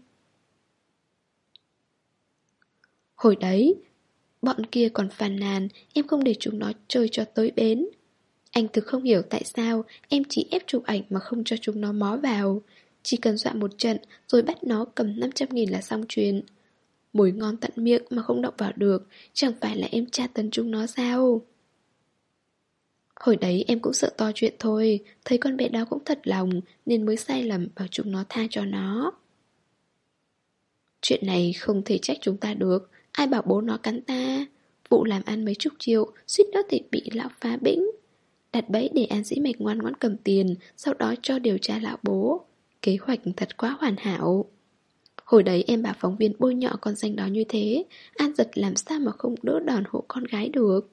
Hồi đấy, bọn kia còn phàn nàn em không để chúng nó chơi cho tới bến. Anh thực không hiểu tại sao em chỉ ép chụp ảnh mà không cho chúng nó mó vào. Chỉ cần dọa một trận rồi bắt nó cầm năm trăm nghìn là xong chuyện. Mùi ngon tận miệng mà không động vào được, chẳng phải là em tra tấn chúng nó sao? Hồi đấy em cũng sợ to chuyện thôi, thấy con bé đó cũng thật lòng nên mới sai lầm bảo chúng nó tha cho nó. Chuyện này không thể trách chúng ta được, ai bảo bố nó cắn ta. Vụ làm ăn mấy chục triệu, suýt nữa thì bị lão phá bĩnh. Đặt bẫy để An Dĩ Mạch ngoan ngoãn cầm tiền, sau đó cho điều tra lão bố. Kế hoạch thật quá hoàn hảo. Hồi đấy em bảo phóng viên bôi nhọ con danh đó như thế, An Giật làm sao mà không đỡ đòn hộ con gái được.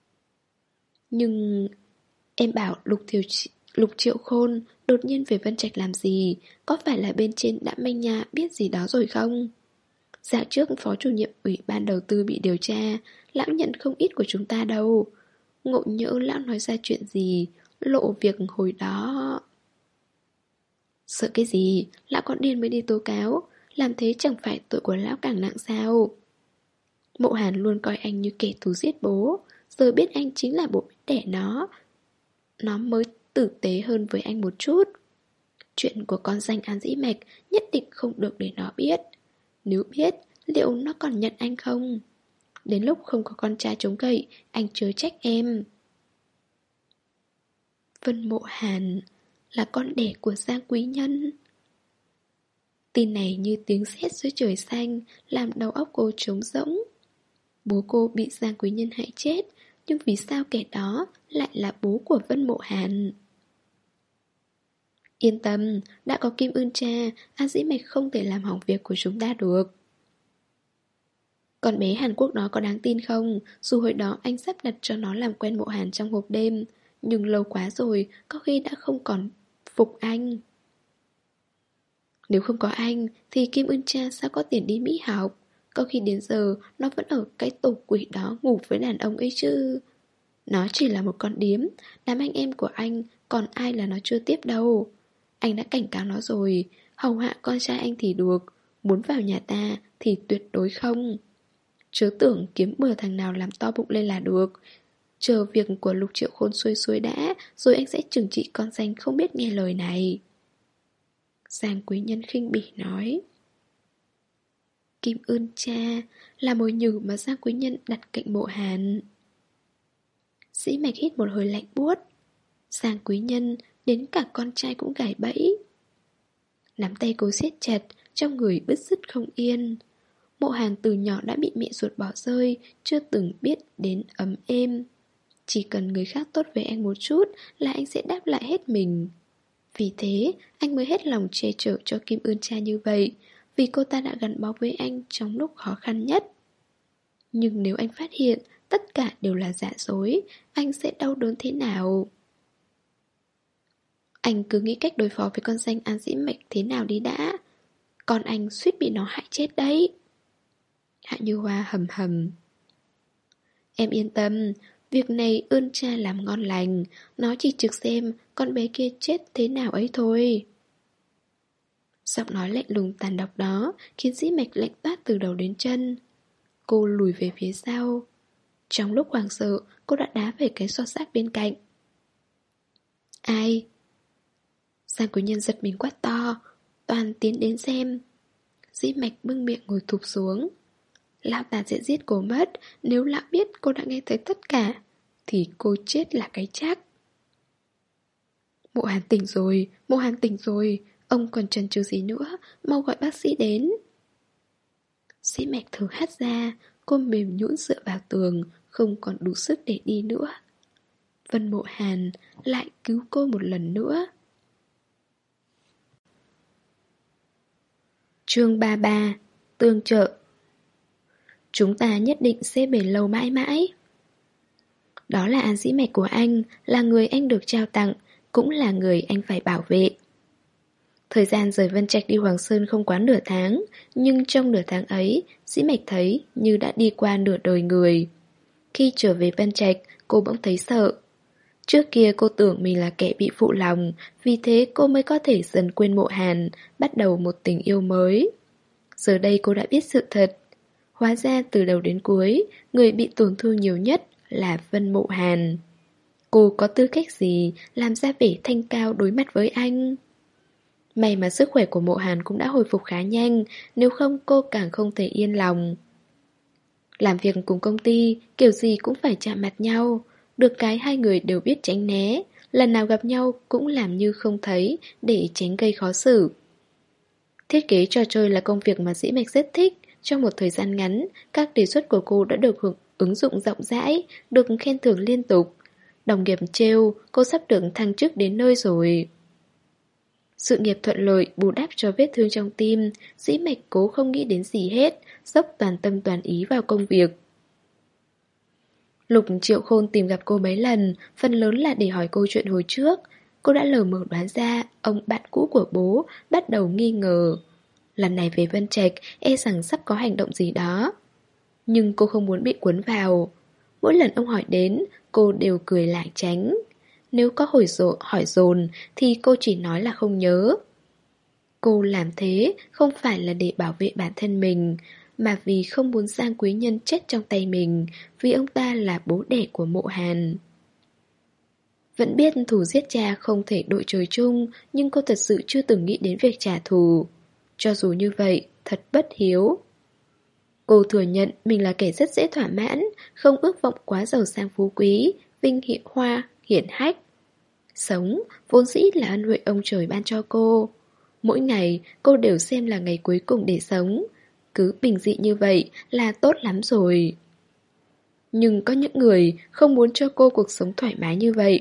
Nhưng em bảo Lục Thiều Lục Triệu Khôn đột nhiên về Vân Trạch làm gì, có phải là bên trên đã manh nha biết gì đó rồi không? Dạo trước phó chủ nhiệm ủy ban đầu tư bị điều tra, lão nhận không ít của chúng ta đâu. Ngộ nhỡ lão nói ra chuyện gì, lộ việc hồi đó. Sợ cái gì, lão còn điên mới đi tố cáo, làm thế chẳng phải tội của lão càng nặng sao? Mộ Hàn luôn coi anh như kẻ thù giết bố, giờ biết anh chính là bố đẻ nó. Nó mới tử tế hơn với anh một chút. Chuyện của con danh An Dĩ Mạch nhất định không được để nó biết. Nếu biết, liệu nó còn nhận anh không? Đến lúc không có con trai chống cậy, anh chớ trách em. Vân Mộ Hàn là con đẻ của Giang Quý Nhân. Tin này như tiếng sét dưới trời xanh, làm đầu óc cô trống rỗng. Bố cô bị Giang Quý Nhân hại chết, nhưng vì sao kẻ đó lại là bố của Vân Mộ Hàn? Yên tâm, đã có Kim Ưn cha, An Dĩ Mạch không thể làm hỏng việc của chúng ta được. Con bé Hàn Quốc đó có đáng tin không? Dù hồi đó anh sắp đặt cho nó làm quen Mộ Hàn trong hộp đêm, nhưng lâu quá rồi, có khi đã không còn phục anh. Nếu không có anh, thì Kim Ưn cha sao có tiền đi Mỹ học? Có khi đến giờ nó vẫn ở cái tổ quỷ đó ngủ với đàn ông ấy chứ. Nó chỉ là một con điếm, đám anh em của anh còn ai là nó chưa tiếp đâu. Anh đã cảnh cáo nó rồi, hầu hạ con trai anh thì được, muốn vào nhà ta thì tuyệt đối không. Chớ tưởng kiếm bừa thằng nào làm to bụng lên là được. Chờ việc của Lục Triệu Khôn xuôi xuôi đã, rồi anh sẽ trừng trị con danh không biết nghe lời này. Giang Quý Nhân khinh bỉ nói. Kim Ưn cha là mồi nhử mà Giang Quý Nhân đặt cạnh Mộ Hàn. Dĩ Mạch hít một hơi lạnh buốt. Giang Quý Nhân đến cả con trai cũng gài bẫy. Nắm tay cô siết chặt, trong người bứt rứt không yên. Mộ Hàn từ nhỏ đã bị mẹ ruột bỏ rơi, chưa từng biết đến ấm êm. Chỉ cần người khác tốt với anh một chút là anh sẽ đáp lại hết mình. Vì thế, anh mới hết lòng che chở cho Kim Ưn cha như vậy. vì cô ta đã gắn bó với anh trong lúc khó khăn nhất. Nhưng nếu anh phát hiện tất cả đều là giả dối, anh sẽ đau đớn thế nào? Anh cứ nghĩ cách đối phó với con danh An Dĩ Mạch thế nào đi đã. Con anh suýt bị nó hại chết đấy. Hạ Như Hoa hầm hầm. Em yên tâm, việc này ơn cha làm ngon lành, nó chỉ trực xem con bé kia chết thế nào ấy thôi. Giọng nói lạnh lùng tàn độc đó khiến Dĩ Mạch lạnh toát từ đầu đến chân. Cô lùi về phía sau. Trong lúc hoảng sợ, cô đã đá về cái xo xác bên cạnh. Ai? Giang Quý Nhân giật mình quát to, toàn tiến đến xem. Dĩ Mạch bưng miệng ngồi thụp xuống. Lão ta sẽ giết cô mất. Nếu lão biết cô đã nghe thấy tất cả thì cô chết là cái chắc. Mộ Hàn tỉnh rồi, Mộ Hàn tỉnh rồi. Ông còn chần chừ gì nữa, mau gọi bác sĩ đến. Dĩ Mạch thở hắt ra. Cô mềm nhũn dựa vào tường, không còn đủ sức để đi nữa. Vân Mộ Hàn lại cứu cô một lần nữa. Chương ba mươi ba. Tương trợ. Chúng ta nhất định sẽ bền lâu mãi mãi. Đó là An Dĩ Mạch của anh, là người anh được trao tặng, cũng là người anh phải bảo vệ. Thời gian rời Vân Trạch đi Hoàng Sơn không quá nửa tháng, nhưng trong nửa tháng ấy, Dĩ Mạch thấy như đã đi qua nửa đời người. Khi trở về Vân Trạch, cô bỗng thấy sợ. Trước kia cô tưởng mình là kẻ bị phụ lòng, vì thế cô mới có thể dần quên Mộ Hàn, bắt đầu một tình yêu mới. Giờ đây cô đã biết sự thật. Hóa ra từ đầu đến cuối, người bị tổn thương nhiều nhất là Vân Mộ Hàn. Cô có tư cách gì làm ra vẻ thanh cao đối mặt với anh? May mà sức khỏe của Mộ Hàn cũng đã hồi phục khá nhanh, nếu không cô càng không thể yên lòng. Làm việc cùng công ty, kiểu gì cũng phải chạm mặt nhau. Được cái hai người đều biết tránh né, lần nào gặp nhau cũng làm như không thấy để tránh gây khó xử. Thiết kế trò chơi là công việc mà Dĩ Mạch rất thích. Trong một thời gian ngắn, các đề xuất của cô đã được hưởng ứng dụng rộng rãi, được khen thưởng liên tục. Đồng nghiệp trêu, cô sắp được thăng chức đến nơi rồi. Sự nghiệp thuận lợi bù đắp cho vết thương trong tim, Dĩ Mạch cố không nghĩ đến gì hết, dốc toàn tâm toàn ý vào công việc. Lục Triệu Khôn tìm gặp cô mấy lần, phần lớn là để hỏi cô chuyện hồi trước. Cô đã lờ mờ đoán ra ông bạn cũ của bố bắt đầu nghi ngờ. Lần này về Vân Trạch, e rằng sắp có hành động gì đó. Nhưng cô không muốn bị cuốn vào. Mỗi lần ông hỏi đến, cô đều cười lảng tránh. Nếu có hỏi dồn, hỏi dồn thì cô chỉ nói là không nhớ. Cô làm thế không phải là để bảo vệ bản thân mình, mà vì không muốn Giang Quý Nhân chết trong tay mình, vì ông ta là bố đẻ của Mộ Hàn. Vẫn biết thù giết cha không thể đội trời chung, nhưng cô thật sự chưa từng nghĩ đến việc trả thù. Cho dù như vậy, thật bất hiếu. Cô thừa nhận mình là kẻ rất dễ thỏa mãn, không ước vọng quá giàu sang phú quý, vinh hiệu hoa, hiển hách. Sống, vốn dĩ là ân huệ ông trời ban cho cô. Mỗi ngày, cô đều xem là ngày cuối cùng để sống. Cứ bình dị như vậy là tốt lắm rồi. Nhưng có những người không muốn cho cô cuộc sống thoải mái như vậy.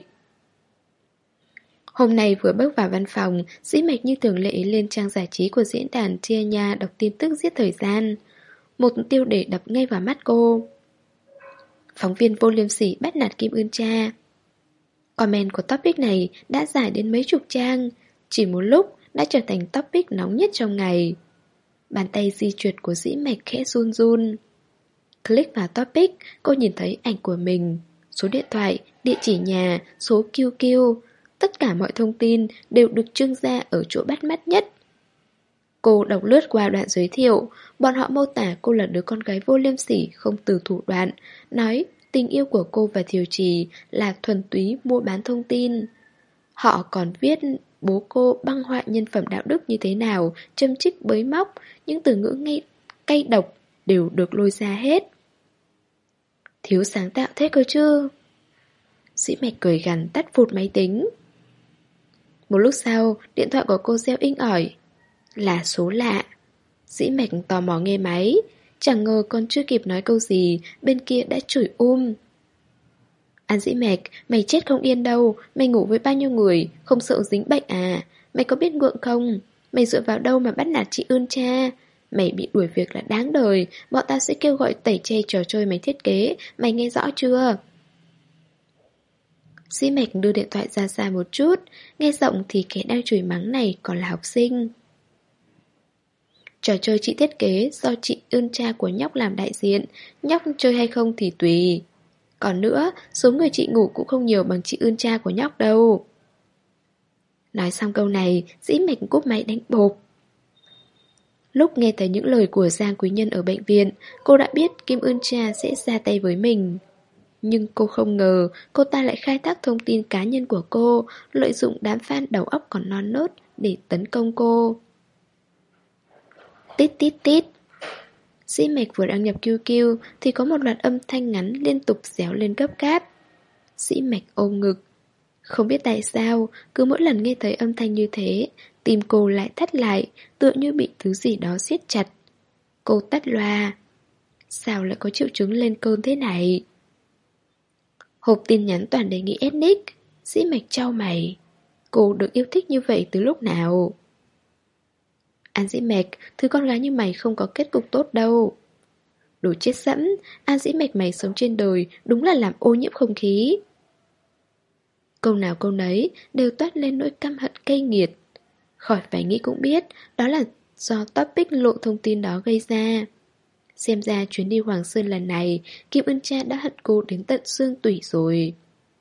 Hôm nay vừa bước vào văn phòng, Dĩ Mạch như thường lệ lên trang giải trí của diễn đàn Tia Nha đọc tin tức giết thời gian. Một tiêu đề đập ngay vào mắt cô. Phóng viên vô liêm sỉ bắt nạt Kim Ưn cha. Comment của topic này đã dài đến mấy chục trang, chỉ một lúc đã trở thành topic nóng nhất trong ngày. Bàn tay di chuyển của Dĩ Mạch khẽ run run. Click vào topic, cô nhìn thấy ảnh của mình, số điện thoại, địa chỉ nhà, số Q Q. Tất cả mọi thông tin đều được trưng ra ở chỗ bắt mắt nhất. Cô đọc lướt qua đoạn giới thiệu, bọn họ mô tả cô là đứa con gái vô liêm sỉ, không từ thủ đoạn, nói tình yêu của cô và Thiều Trì là thuần túy mua bán thông tin. Họ còn viết bố cô băng hoại nhân phẩm đạo đức như thế nào, châm chích bới móc, những từ ngữ ngay cay độc đều được lôi ra hết. Thiếu sáng tạo thế cơ chứ. Dĩ Mạch cười gằn tắt phụt máy tính. Một lúc sau, điện thoại của cô reo inh ỏi. Là số lạ. Dĩ Mạch tò mò nghe máy. Chẳng ngờ còn chưa kịp nói câu gì, bên kia đã chửi um. An Dĩ Mạch, mày chết không yên đâu. Mày ngủ với bao nhiêu người, không sợ dính bệnh à? Mày có biết ngượng không? Mày dựa vào đâu mà bắt nạt chị Ưn cha? Mày bị đuổi việc là đáng đời. Bọn tao sẽ kêu gọi tẩy chay trò chơi mày thiết kế. Mày nghe rõ chưa? Dĩ Mạch đưa điện thoại ra xa một chút. Nghe giọng thì kẻ đang chửi mắng này còn là học sinh. Trò chơi chị thiết kế do chị ươn cha của nhóc làm đại diện. Nhóc chơi hay không thì tùy. Còn nữa, số người chị ngủ cũng không nhiều bằng chị ươn cha của nhóc đâu. Nói xong câu này, Dĩ Mạch cúp máy đánh bộp. Lúc nghe thấy những lời của Giang Quý Nhân ở bệnh viện, cô đã biết Kim Ưn Cha sẽ ra tay với mình. Nhưng cô không ngờ cô ta lại khai thác thông tin cá nhân của cô, lợi dụng đám fan đầu óc còn non nớt để tấn công cô. Tít tít tít. Dĩ Mạch vừa đăng nhập quy quy thì có một loạt âm thanh ngắn liên tục réo lên gấp gáp. Dĩ Mạch ôm ngực. Không biết tại sao, cứ mỗi lần nghe thấy âm thanh như thế, tim cô lại thắt lại, tựa như bị thứ gì đó siết chặt. Cô tắt loa. Sao lại có triệu chứng lên cơn thế này? Hộp tin nhắn toàn đề nghị ethnic. Dĩ Mạch chau mày. Cô được yêu thích như vậy từ lúc nào? An Dĩ Mạch, thứ con gái như mày không có kết cục tốt đâu. Đồ chết sẫm, An Dĩ Mạch mày sống trên đời đúng là làm ô nhiễm không khí. Câu nào câu nấy đều toát lên nỗi căm hận cay nghiệt. Khỏi phải nghĩ cũng biết, đó là do topic lộ thông tin đó gây ra. Xem ra chuyến đi Hoàng Sơn lần này, Kim Ưn Cha đã hận cô đến tận xương tủy rồi.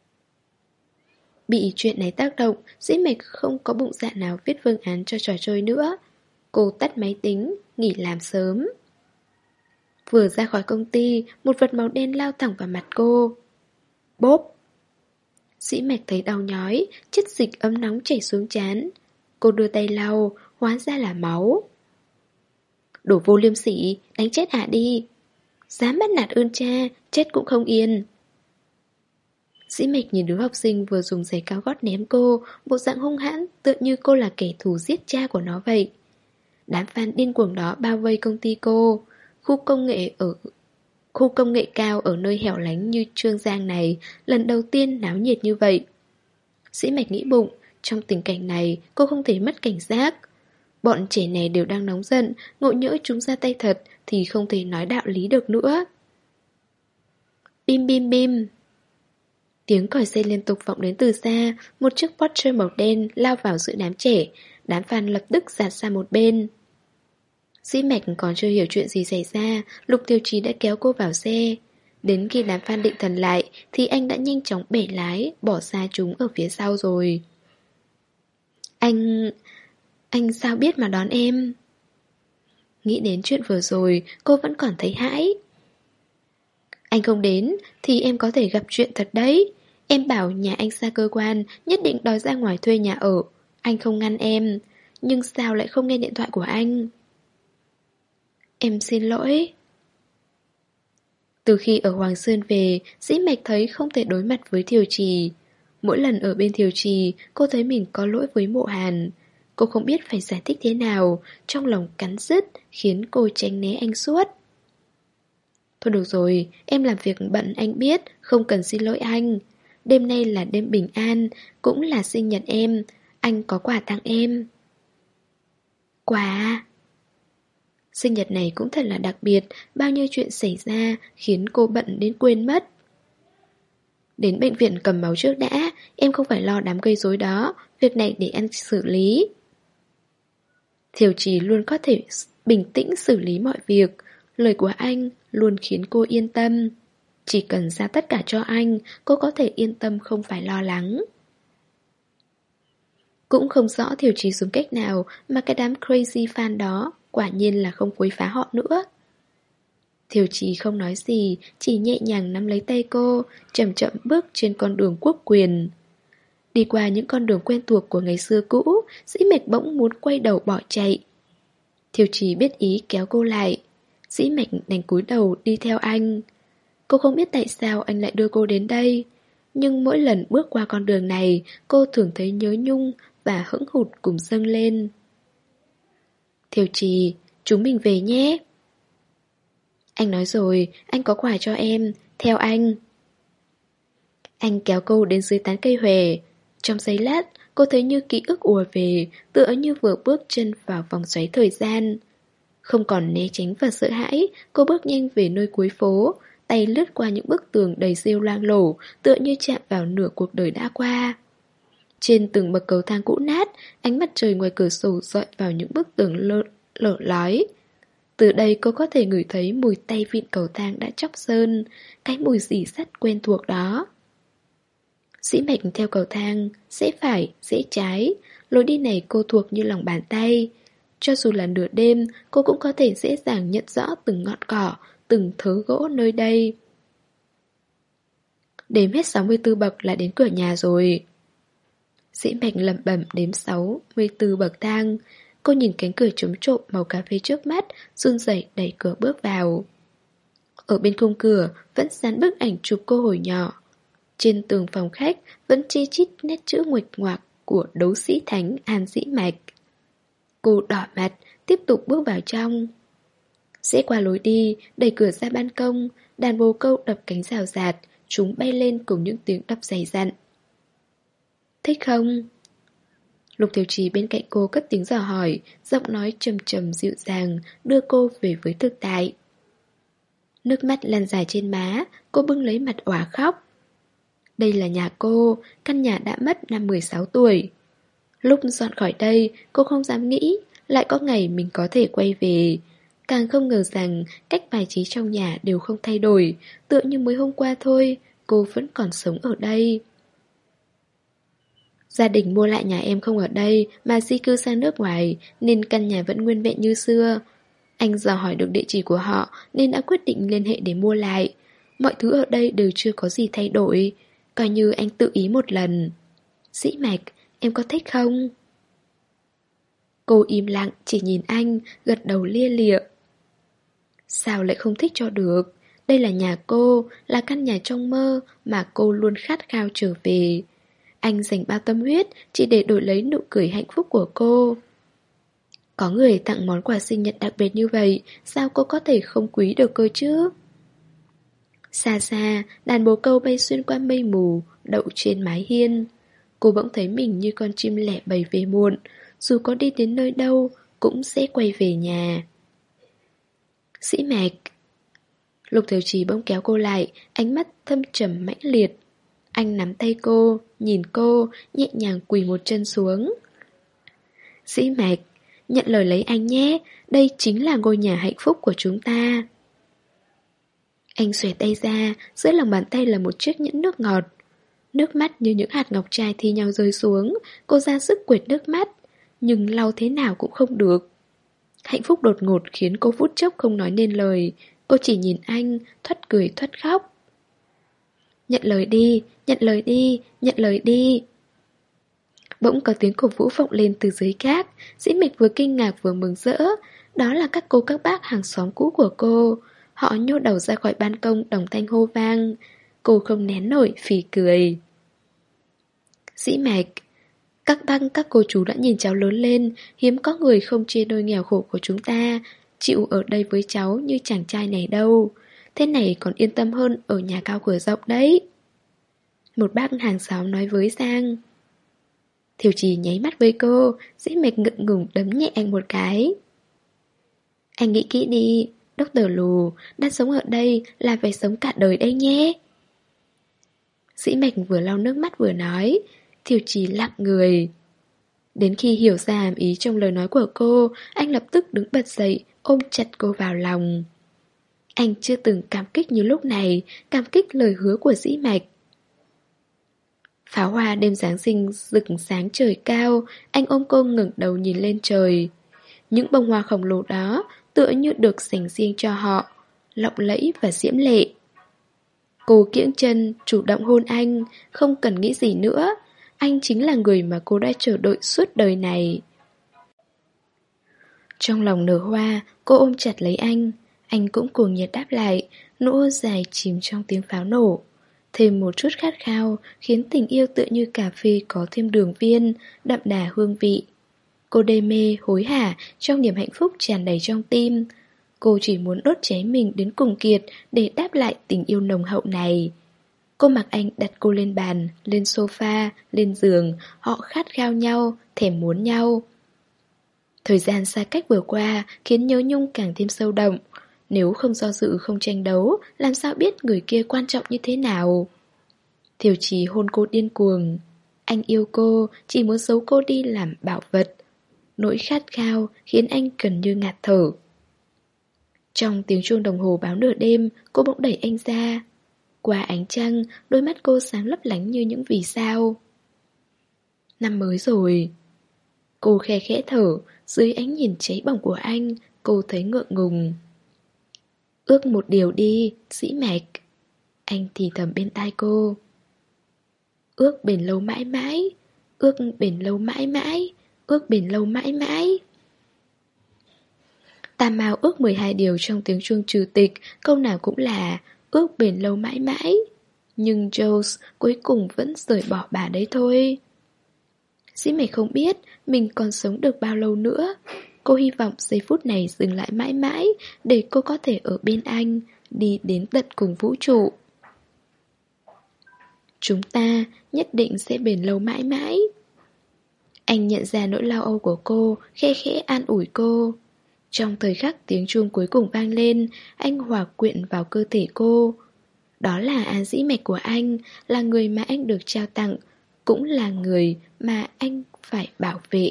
Bị chuyện này tác động, Dĩ Mạch không có bụng dạ nào viết phương án cho trò chơi nữa. Cô tắt máy tính, nghỉ làm sớm. Vừa ra khỏi công ty, một vật màu đen lao thẳng vào mặt cô. Bốp! Dĩ Mạch thấy đau nhói, chất dịch ấm nóng chảy xuống trán. Cô đưa tay lau, hóa ra là máu. Đổ vô liêm sỉ, đánh chết ả đi. Dám bắt nạt ơn cha, chết cũng không yên. Dĩ Mạch nhìn đứa học sinh vừa dùng giày cao gót ném cô, bộ dạng hung hãn, tựa như cô là kẻ thù giết cha của nó vậy. Đám fan điên cuồng đó bao vây công ty cô. Khu công nghệ ở khu công nghệ cao ở nơi hẻo lánh như Trương Giang này lần đầu tiên náo nhiệt như vậy. Dĩ Mạch nghĩ bụng, trong tình cảnh này cô không thể mất cảnh giác. Bọn trẻ này đều đang nóng giận, ngộ nhỡ chúng ra tay thật thì không thể nói đạo lý được nữa. Bim bim bim. Tiếng còi xe liên tục vọng đến từ xa, một chiếc Porsche màu đen lao vào giữa đám trẻ, đám fan lập tức dạt sang một bên. Dĩ Mạch còn chưa hiểu chuyện gì xảy ra, Lục Tiêu Chí đã kéo cô vào xe. Đến khi đám fan định thần lại thì anh đã nhanh chóng bẻ lái, bỏ xa chúng ở phía sau rồi. Anh... anh sao biết mà đón em? Nghĩ đến chuyện vừa rồi, cô vẫn còn thấy hãi. Anh không đến thì em có thể gặp chuyện thật đấy. Em bảo nhà anh xa cơ quan, nhất định đòi ra ngoài thuê nhà ở. Anh không ngăn em, nhưng sao lại không nghe điện thoại của anh? Em xin lỗi. Từ khi ở Hoàng Sơn về, Dĩ Mạch thấy không thể đối mặt với Thiều Trì. Mỗi lần ở bên Thiều Trì, cô thấy mình có lỗi với Mộ Hàn. Cô không biết phải giải thích thế nào, trong lòng cắn rứt, khiến cô tránh né anh suốt. Thôi được rồi, em làm việc bận anh biết, không cần xin lỗi anh. Đêm nay là đêm bình an, cũng là sinh nhật em, anh có quà tặng em. Quà à? Sinh nhật này cũng thật là đặc biệt, bao nhiêu chuyện xảy ra khiến cô bận đến quên mất. Đến bệnh viện cầm máu trước đã, em không phải lo đám gây rối đó, việc này để anh xử lý. Thiều Trì luôn có thể bình tĩnh xử lý mọi việc, lời của anh luôn khiến cô yên tâm. Chỉ cần giao tất cả cho anh, cô có thể yên tâm không phải lo lắng. Cũng không rõ Thiều Trì dùng cách nào mà cái đám crazy fan đó quả nhiên là không quấy phá họ nữa. Thiều Trì không nói gì, chỉ nhẹ nhàng nắm lấy tay cô, chậm chậm bước trên con đường quốc quyền. Đi qua những con đường quen thuộc của ngày xưa cũ, Dĩ Mạch bỗng muốn quay đầu bỏ chạy. Thiều Trì biết ý kéo cô lại. Dĩ Mạch đành cúi đầu đi theo anh. Cô không biết tại sao anh lại đưa cô đến đây, nhưng mỗi lần bước qua con đường này, cô thường thấy nhớ nhung và hững hụt cùng dâng lên. Thiều Trì, chúng mình về nhé. Anh nói rồi, anh có quà cho em, theo anh. Anh kéo cô đến dưới tán cây hòe. Trong giây lát, cô thấy như ký ức ùa về, tựa như vừa bước chân vào vòng xoáy thời gian. Không còn né tránh và sợ hãi, cô bước nhanh về nơi cuối phố, tay lướt qua những bức tường đầy rêu loang lổ, tựa như chạm vào nửa cuộc đời đã qua. Trên từng bậc cầu thang cũ nát, ánh mặt trời ngoài cửa sổ dọi vào những bức tường lợ, lở lói. Từ đây cô có thể ngửi thấy mùi tay vịn cầu thang đã chóc sơn, cái mùi rỉ sắt quen thuộc đó. Dĩ mạch theo cầu thang, rẽ phải, rẽ trái, lối đi này cô thuộc như lòng bàn tay. Cho dù là nửa đêm, cô cũng có thể dễ dàng nhận rõ từng ngọn cỏ, từng thớ gỗ nơi đây. Đếm hết sáu mươi tư bậc là đến cửa nhà rồi. Dĩ mạch lẩm bẩm đếm sáu mươi tư bậc thang. Cô nhìn cánh cửa trống trộm màu cà phê trước mắt, run rẩy đẩy cửa bước vào. Ở bên khung cửa vẫn dán bức ảnh chụp cô hồi nhỏ. Trên tường phòng khách vẫn chi chít nét chữ nguệch ngoạc của đấu sĩ thánh An Dĩ Mạch. Cô đỏ mặt, tiếp tục bước vào trong. Rẽ qua lối đi, đẩy cửa ra ban công, đàn bồ câu đập cánh rào rạt, chúng bay lên cùng những tiếng đập dày dặn. Thích không? Lục Thiều Trì bên cạnh cô cất tiếng dò hỏi, giọng nói trầm trầm dịu dàng, đưa cô về với thực tại. Nước mắt lan dài trên má, cô bưng lấy mặt òa khóc. Đây là nhà cô, căn nhà đã mất năm mười sáu tuổi. Lúc dọn khỏi đây, cô không dám nghĩ lại có ngày mình có thể quay về. Càng không ngờ rằng cách bài trí trong nhà đều không thay đổi, tựa như mới hôm qua thôi, cô vẫn còn sống ở đây. Gia đình mua lại nhà em không ở đây mà di cư sang nước ngoài, nên căn nhà vẫn nguyên vẹn như xưa. Anh dò hỏi được địa chỉ của họ nên đã quyết định liên hệ để mua lại. Mọi thứ ở đây đều chưa có gì thay đổi, coi như anh tự ý một lần. Dĩ Mạch, em có thích không? Cô im lặng chỉ nhìn anh, gật đầu lia lịa. Sao lại không thích cho được? Đây là nhà cô, là căn nhà trong mơ mà cô luôn khát khao trở về. Anh dành bao tâm huyết chỉ để đổi lấy nụ cười hạnh phúc của cô. Có người tặng món quà sinh nhật đặc biệt như vậy, sao cô có thể không quý được cơ chứ? Xa xa, đàn bồ câu bay xuyên qua mây mù, đậu trên mái hiên. Cô bỗng thấy mình như con chim lẻ bầy về muộn, dù có đi đến nơi đâu, cũng sẽ quay về nhà. Dĩ Mạch. Lục Thiều Trì bỗng kéo cô lại, ánh mắt thâm trầm mãnh liệt. Anh nắm tay cô, nhìn cô, nhẹ nhàng quỳ một chân xuống. Dĩ Mạch, nhận lời lấy anh nhé, đây chính là ngôi nhà hạnh phúc của chúng ta. Anh xòe tay ra, giữa lòng bàn tay là một chiếc nhẫn nước ngọt. Nước mắt như những hạt ngọc trai thi nhau rơi xuống, cô ra sức quệt nước mắt, nhưng lau thế nào cũng không được. Hạnh phúc đột ngột khiến cô phút chốc không nói nên lời, cô chỉ nhìn anh, thoắt cười thoắt khóc. Nhận lời đi, nhận lời đi, nhận lời đi. Bỗng có tiếng cổ vũ vọng lên từ dưới gác. Dĩ Mạch vừa kinh ngạc vừa mừng rỡ. Đó là các cô các bác hàng xóm cũ của cô. Họ nhô đầu ra khỏi ban công đồng thanh hô vang. Cô không nén nổi phì cười. Dĩ Mạch, các bác các cô chú đã nhìn cháu lớn lên. Hiếm có người không chia đôi nghèo khổ của chúng ta, chịu ở đây với cháu như chàng trai này đâu. Thế này còn yên tâm hơn ở nhà cao cửa rộng đấy. Một bác hàng xóm nói với Giang. Thiều Trì nháy mắt với cô, Dĩ Mạch ngượng ngùng đấm nhẹ anh một cái. Anh nghĩ kỹ đi, Doctor Lù, đã sống ở đây là phải sống cả đời đây nhé. Dĩ Mạch vừa lau nước mắt vừa nói. Thiều Trì lặng người. Đến khi hiểu ra hàm ý trong lời nói của cô, anh lập tức đứng bật dậy, ôm chặt cô vào lòng. Anh chưa từng cảm kích như lúc này, cảm kích lời hứa của Dĩ Mạch. Pháo hoa đêm Giáng sinh rực sáng trời cao, anh ôm cô ngẩng đầu nhìn lên trời. Những bông hoa khổng lồ đó tựa như được dành riêng cho họ, lộng lẫy và diễm lệ. Cô kiễng chân, chủ động hôn anh, không cần nghĩ gì nữa. Anh chính là người mà cô đã chờ đợi suốt đời này. Trong lòng nở hoa, cô ôm chặt lấy anh. Anh cũng cuồng nhiệt đáp lại, nụ hôn dài chìm trong tiếng pháo nổ. Thêm một chút khát khao khiến tình yêu tựa như cà phê có thêm đường viên, đậm đà hương vị. Cô đê mê, hối hả trong niềm hạnh phúc tràn đầy trong tim. Cô chỉ muốn đốt cháy mình đến cùng kiệt để đáp lại tình yêu nồng hậu này. Cô mặc anh đặt cô lên bàn, lên sofa, lên giường. Họ khát khao nhau, thèm muốn nhau. Thời gian xa cách vừa qua khiến nhớ nhung càng thêm sâu đậm. Nếu không do dự không tranh đấu, làm sao biết người kia quan trọng như thế nào? Thiều Chí hôn cô điên cuồng. Anh yêu cô, chỉ muốn giấu cô đi làm bảo vật. Nỗi khát khao khiến anh gần như ngạt thở. Trong tiếng chuông đồng hồ báo nửa đêm, cô bỗng đẩy anh ra. Qua ánh trăng, đôi mắt cô sáng lấp lánh như những vì sao. Năm mới rồi. Cô khe khẽ thở, dưới ánh nhìn cháy bỏng của anh, cô thấy ngượng ngùng. Ước một điều đi, Dĩ Mạch. Anh thì thầm bên tai cô. Ước bền lâu mãi mãi, ước bền lâu mãi mãi, ước bền lâu mãi mãi. Tam Mao ước mười hai điều trong tiếng chuông trừ tịch, câu nào cũng là ước bền lâu mãi mãi. Nhưng Jones cuối cùng vẫn rời bỏ bà đấy thôi. Dĩ Mạch không biết mình còn sống được bao lâu nữa. Cô hy vọng giây phút này dừng lại mãi mãi, để cô có thể ở bên anh, đi đến tận cùng vũ trụ. Chúng ta nhất định sẽ bền lâu mãi mãi. Anh nhận ra nỗi lo âu của cô, khe khẽ an ủi cô. Trong thời khắc tiếng chuông cuối cùng vang lên, anh hòa quyện vào cơ thể cô. Đó là An Dĩ Mạch của anh, là người mà anh được trao tặng, cũng là người mà anh phải bảo vệ.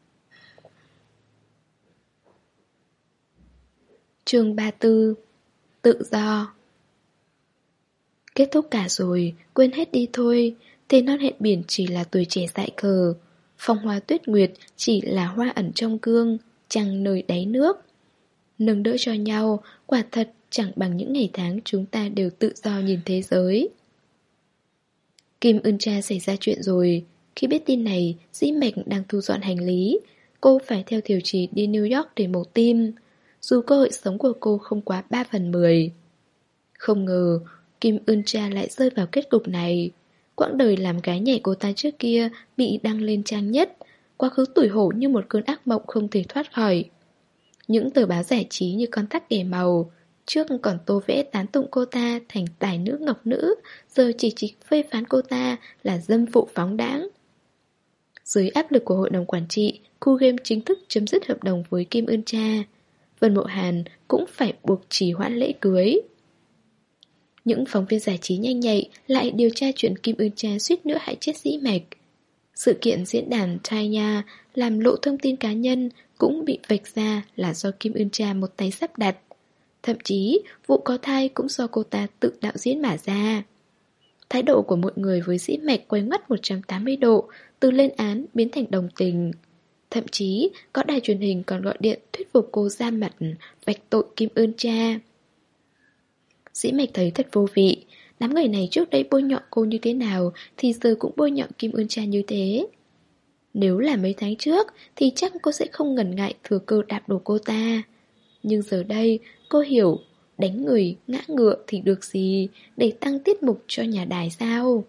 Chương ba mươi tư. Tự do. Kết thúc cả rồi, quên hết đi thôi. Thế non hẹn biển chỉ là tuổi trẻ dại khờ. Phong hoa tuyết nguyệt chỉ là hoa ẩn trong gương, chẳng nơi đáy nước. Nâng đỡ cho nhau, quả thật chẳng bằng những ngày tháng chúng ta đều tự do nhìn thế giới. Kim Ưn Cha xảy ra chuyện rồi. Khi biết tin này, Dĩ Mạch đang thu dọn hành lý. Cô phải theo Thiều Chí đi New York để mổ tim. Dù cơ hội sống của cô không quá ba phần mười. Không ngờ Kim Ưn Cha lại rơi vào kết cục này. Quãng đời làm gái nhảy cô ta trước kia bị đăng lên trang nhất. Quá khứ tủi hổ như một cơn ác mộng không thể thoát khỏi. Những tờ báo giải trí như con tắc kẻ màu, trước còn tô vẽ tán tụng cô ta thành tài nữ ngọc nữ, giờ chỉ trích phê phán cô ta là dâm phụ phóng đãng. Dưới áp lực của hội đồng quản trị, Cool Game chính thức chấm dứt hợp đồng với Kim Ưn Cha. Vân Mộ Hàn cũng phải buộc trì hoãn lễ cưới. Những phóng viên giải trí nhanh nhạy lại điều tra chuyện Kim Ưn Cha suýt nữa hại chết Dĩ Mạch. Sự kiện diễn đàn China làm lộ thông tin cá nhân cũng bị vạch ra là do Kim Ưn Cha một tay sắp đặt. Thậm chí, vụ có thai cũng do cô ta tự đạo diễn mà ra. Thái độ của mọi người với Dĩ Mạch quay ngoắt một trăm tám mươi độ, từ lên án biến thành đồng tình. Thậm chí, có đài truyền hình còn gọi điện thuyết phục cô ra mặt vạch tội Kim Ưn Cha. Dĩ Mạch thấy thật vô vị. Đám người này trước đây bôi nhọ cô như thế nào thì giờ cũng bôi nhọ Kim Ưn Cha như thế. Nếu là mấy tháng trước thì chắc cô sẽ không ngần ngại thừa cơ đạp đổ cô ta. Nhưng giờ đây cô hiểu, đánh người ngã ngựa thì được gì, để tăng tiết mục cho nhà đài sao?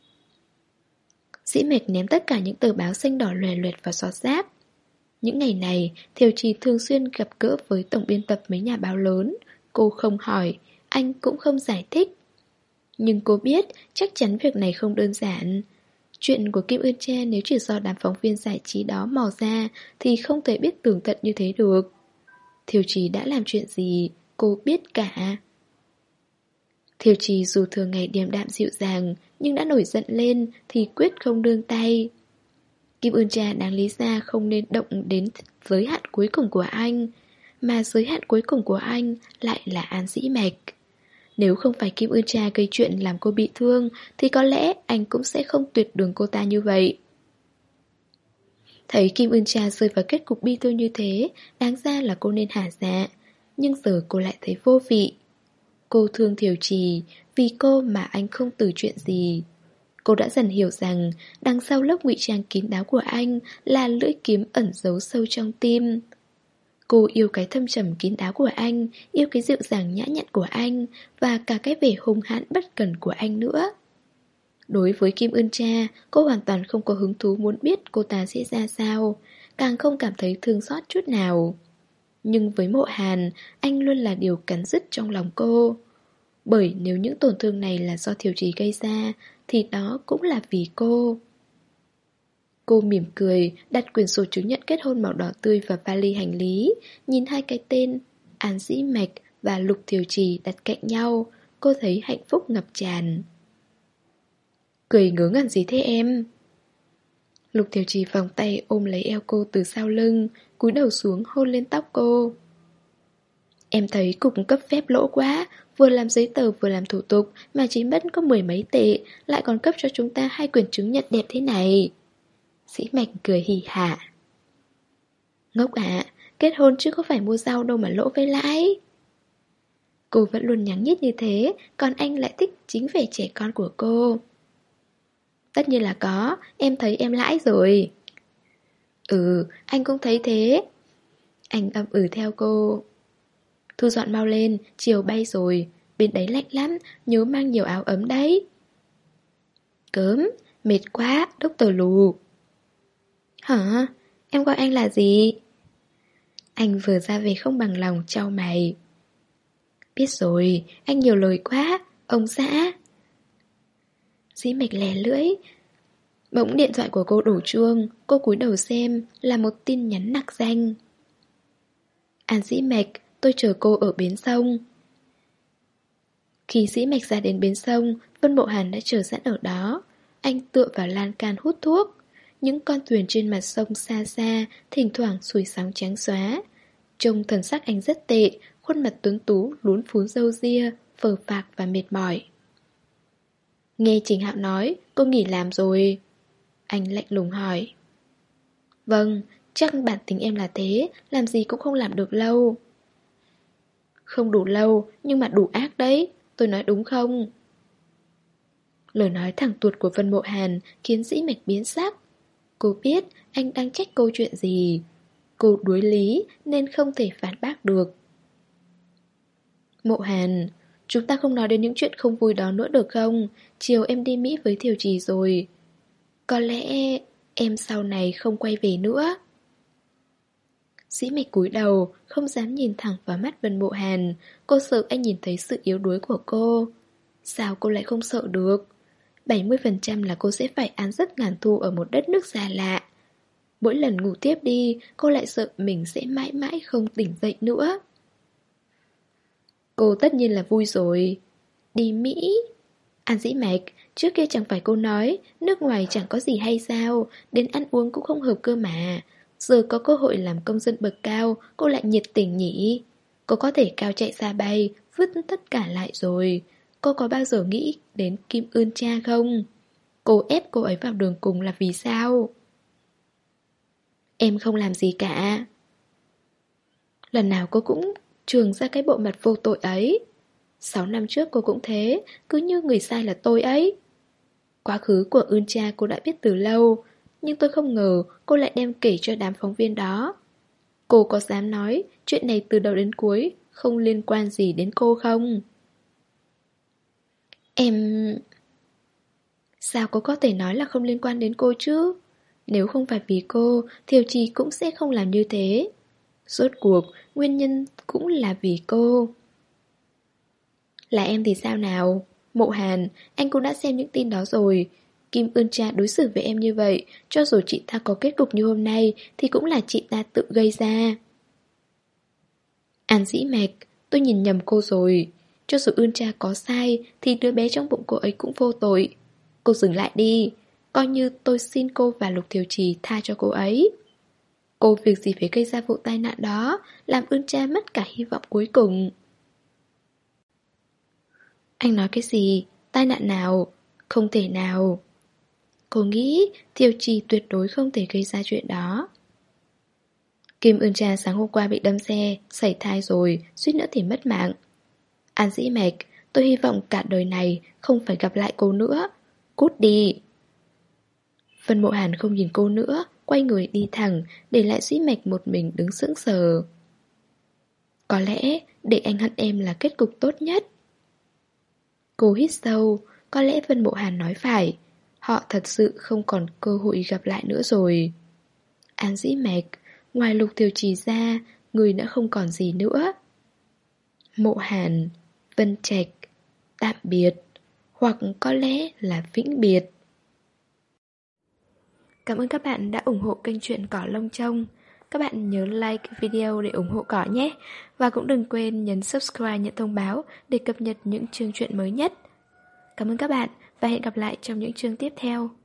Dĩ Mạch ném tất cả những tờ báo xanh đỏ loè loẹt vào xót rác. Những ngày này, Thiều Chí thường xuyên gặp gỡ với tổng biên tập mấy nhà báo lớn. Cô không hỏi, anh cũng không giải thích. Nhưng cô biết chắc chắn việc này không đơn giản. Chuyện của Kim Ưn Cha nếu chỉ do đám phóng viên giải trí đó mò ra thì không thể biết tường tận như thế được. Thiều Chí đã làm chuyện gì, cô biết cả. Thiều Chí dù thường ngày điềm đạm dịu dàng, nhưng đã nổi giận lên thì quyết không nương tay. Kim Ưn Cha đáng lý ra không nên động đến giới hạn cuối cùng của anh, mà giới hạn cuối cùng của anh lại là An Dĩ Mạch. Nếu không phải Kim Ưn Cha gây chuyện làm cô bị thương thì có lẽ anh cũng sẽ không tuyệt đường cô ta như vậy. Thấy Kim Ưn Cha rơi vào kết cục bi thương như thế, đáng ra là cô nên hả dạ. Nhưng giờ cô lại thấy vô vị. Cô thương Thiều Chí, vì cô mà anh không từ chuyện gì. Cô đã dần hiểu rằng đằng sau lớp ngụy trang kín đáo của anh là lưỡi kiếm ẩn giấu sâu trong tim. Cô yêu cái thâm trầm kín đáo của anh, yêu cái dịu dàng nhã nhặn của anh, và cả cái vẻ hung hãn bất cần của anh nữa. Đối với Kim Ưn Cha, cô hoàn toàn không có hứng thú muốn biết cô ta sẽ ra sao, càng không cảm thấy thương xót chút nào. Nhưng với Mộ Hàn, anh luôn là điều cắn rứt trong lòng cô. Bởi nếu những tổn thương này là do Thiều Chí gây ra, thì đó cũng là vì cô. Cô mỉm cười, đặt quyển sổ chứng nhận kết hôn màu đỏ tươi vào vali hành lý. Nhìn hai cái tên An Dĩ Mạch và Lục Thiều Trì đặt cạnh nhau, cô thấy hạnh phúc ngập tràn. Cười ngớ ngẩn gì thế em? Lục Thiều Trì vòng tay ôm lấy eo cô từ sau lưng, cúi đầu xuống hôn lên tóc cô. Em thấy cục cấp phép lỗ quá, vừa làm giấy tờ vừa làm thủ tục mà chỉ mất có mười mấy tệ, lại còn cấp cho chúng ta hai quyển chứng nhận đẹp thế này. Sĩ Mạch cười hì hả. Ngốc ạ, kết hôn chứ có phải mua rau đâu mà lỗ với lãi. Cô vẫn luôn nhắn nhít như thế, còn anh lại thích chính vẻ trẻ con của cô. Tất nhiên là có, em thấy em lãi rồi. Ừ, anh cũng thấy thế. Anh ậm ừ theo cô. Thu dọn mau lên, chiều bay rồi. Bên đấy lạnh lắm, nhớ mang nhiều áo ấm đấy. Cớm, mệt quá, doctor Lù. Hả? Em gọi anh là gì? Anh vừa ra về không bằng lòng trao mày. Biết rồi, anh nhiều lời quá, ông xã. Dĩ Mạch lè lưỡi. Bỗng điện thoại của cô đổ chuông, cô cúi đầu xem là một tin nhắn nặc danh. An Dĩ Mạch, tôi chờ cô ở bến sông. Khi Dĩ Mạch ra đến bến sông, Vân Mộ Hàn đã chờ sẵn ở đó. Anh tựa vào lan can hút thuốc. Những con thuyền trên mặt sông xa xa, thỉnh thoảng sủi sóng trắng xóa. Trông thần sắc anh rất tệ, khuôn mặt tuấn tú lún phún râu ria, phờ phạc và mệt mỏi. Nghe Trình Hạo nói, cô nghỉ làm rồi. Anh lạnh lùng hỏi. Vâng, chắc bản tính em là thế, làm gì cũng không làm được lâu. Không đủ lâu, nhưng mà đủ ác đấy, tôi nói đúng không? Lời nói thẳng tuột của Vân Mộ Hàn khiến Dĩ Mạch biến sắc. Cô biết anh đang trách câu chuyện gì. Cô đuối lý nên không thể phản bác được. Mộ Hàn, chúng ta không nói đến những chuyện không vui đó nữa được không? Chiều em đi Mỹ với Thiều Trì rồi. Có lẽ em sau này không quay về nữa. Dĩ Mạch cúi đầu, không dám nhìn thẳng vào mắt Vân Mộ Hàn. Cô sợ anh nhìn thấy sự yếu đuối của cô. Sao cô lại không sợ được? bảy mươi phần trăm là cô sẽ phải án rất ngàn thu ở một đất nước xa lạ. Mỗi lần ngủ tiếp đi, cô lại sợ mình sẽ mãi mãi không tỉnh dậy nữa. Cô tất nhiên là vui rồi. Đi Mỹ? An Dĩ Mạch, trước kia chẳng phải cô nói nước ngoài chẳng có gì hay sao, đến ăn uống cũng không hợp cơ mà. Giờ có cơ hội làm công dân bậc cao, cô lại nhiệt tình nhỉ. Cô có thể cao chạy xa bay, vứt tất cả lại rồi. Cô có bao giờ nghĩ đến Kim Ưn Cha không? Cô ép cô ấy vào đường cùng là vì sao? Em không làm gì cả. Lần nào cô cũng trường ra cái bộ mặt vô tội ấy. Sáu năm trước cô cũng thế, cứ như người sai là tôi ấy. Quá khứ của Ưn Cha cô đã biết từ lâu, nhưng tôi không ngờ cô lại đem kể cho đám phóng viên đó. Cô có dám nói chuyện này từ đầu đến cuối không liên quan gì đến cô không? Em... Sao cô có thể nói là không liên quan đến cô chứ? Nếu không phải vì cô, Thiều Trì cũng sẽ không làm như thế. Rốt cuộc, nguyên nhân cũng là vì cô. Là em thì sao nào? Mộ Hàn, anh cũng đã xem những tin đó rồi. Kim Ưn Cha đối xử với em như vậy, cho dù chị ta có kết cục như hôm nay thì cũng là chị ta tự gây ra. An Dĩ Mạch, tôi nhìn nhầm cô rồi. Cho dù Ưn Cha có sai thì đứa bé trong bụng cô ấy cũng vô tội. Cô dừng lại đi. Coi như tôi xin cô và Lục Thiều Trì tha cho cô ấy. Cô việc gì phải gây ra vụ tai nạn đó, làm Ưn Cha mất cả hy vọng cuối cùng. Anh nói cái gì? Tai nạn nào? Không thể nào. Cô nghĩ Thiều Trì tuyệt đối không thể gây ra chuyện đó. Kim Ưn Cha sáng hôm qua bị đâm xe, sảy thai rồi, suýt nữa thì mất mạng. An Dĩ Mạch, tôi hy vọng cả đời này không phải gặp lại cô nữa. Cút đi. Vân Mộ Hàn không nhìn cô nữa, quay người đi thẳng, để lại Dĩ Mạch một mình đứng sững sờ. Có lẽ để anh hận em là kết cục tốt nhất. Cô hít sâu, có lẽ Vân Mộ Hàn nói phải. Họ thật sự không còn cơ hội gặp lại nữa rồi. An Dĩ Mạch, ngoài Lục Thiều Trì ra, người đã không còn gì nữa. Mộ Hàn, Vân Trạch, tạm biệt, hoặc có lẽ là vĩnh biệt. Cảm ơn các bạn đã ủng hộ kênh Truyện Cỏ Lông Trông. Các bạn nhớ like video để ủng hộ Cỏ nhé. Và cũng đừng quên nhấn subscribe nhận thông báo để cập nhật những chương truyện mới nhất. Cảm ơn các bạn và hẹn gặp lại trong những chương tiếp theo.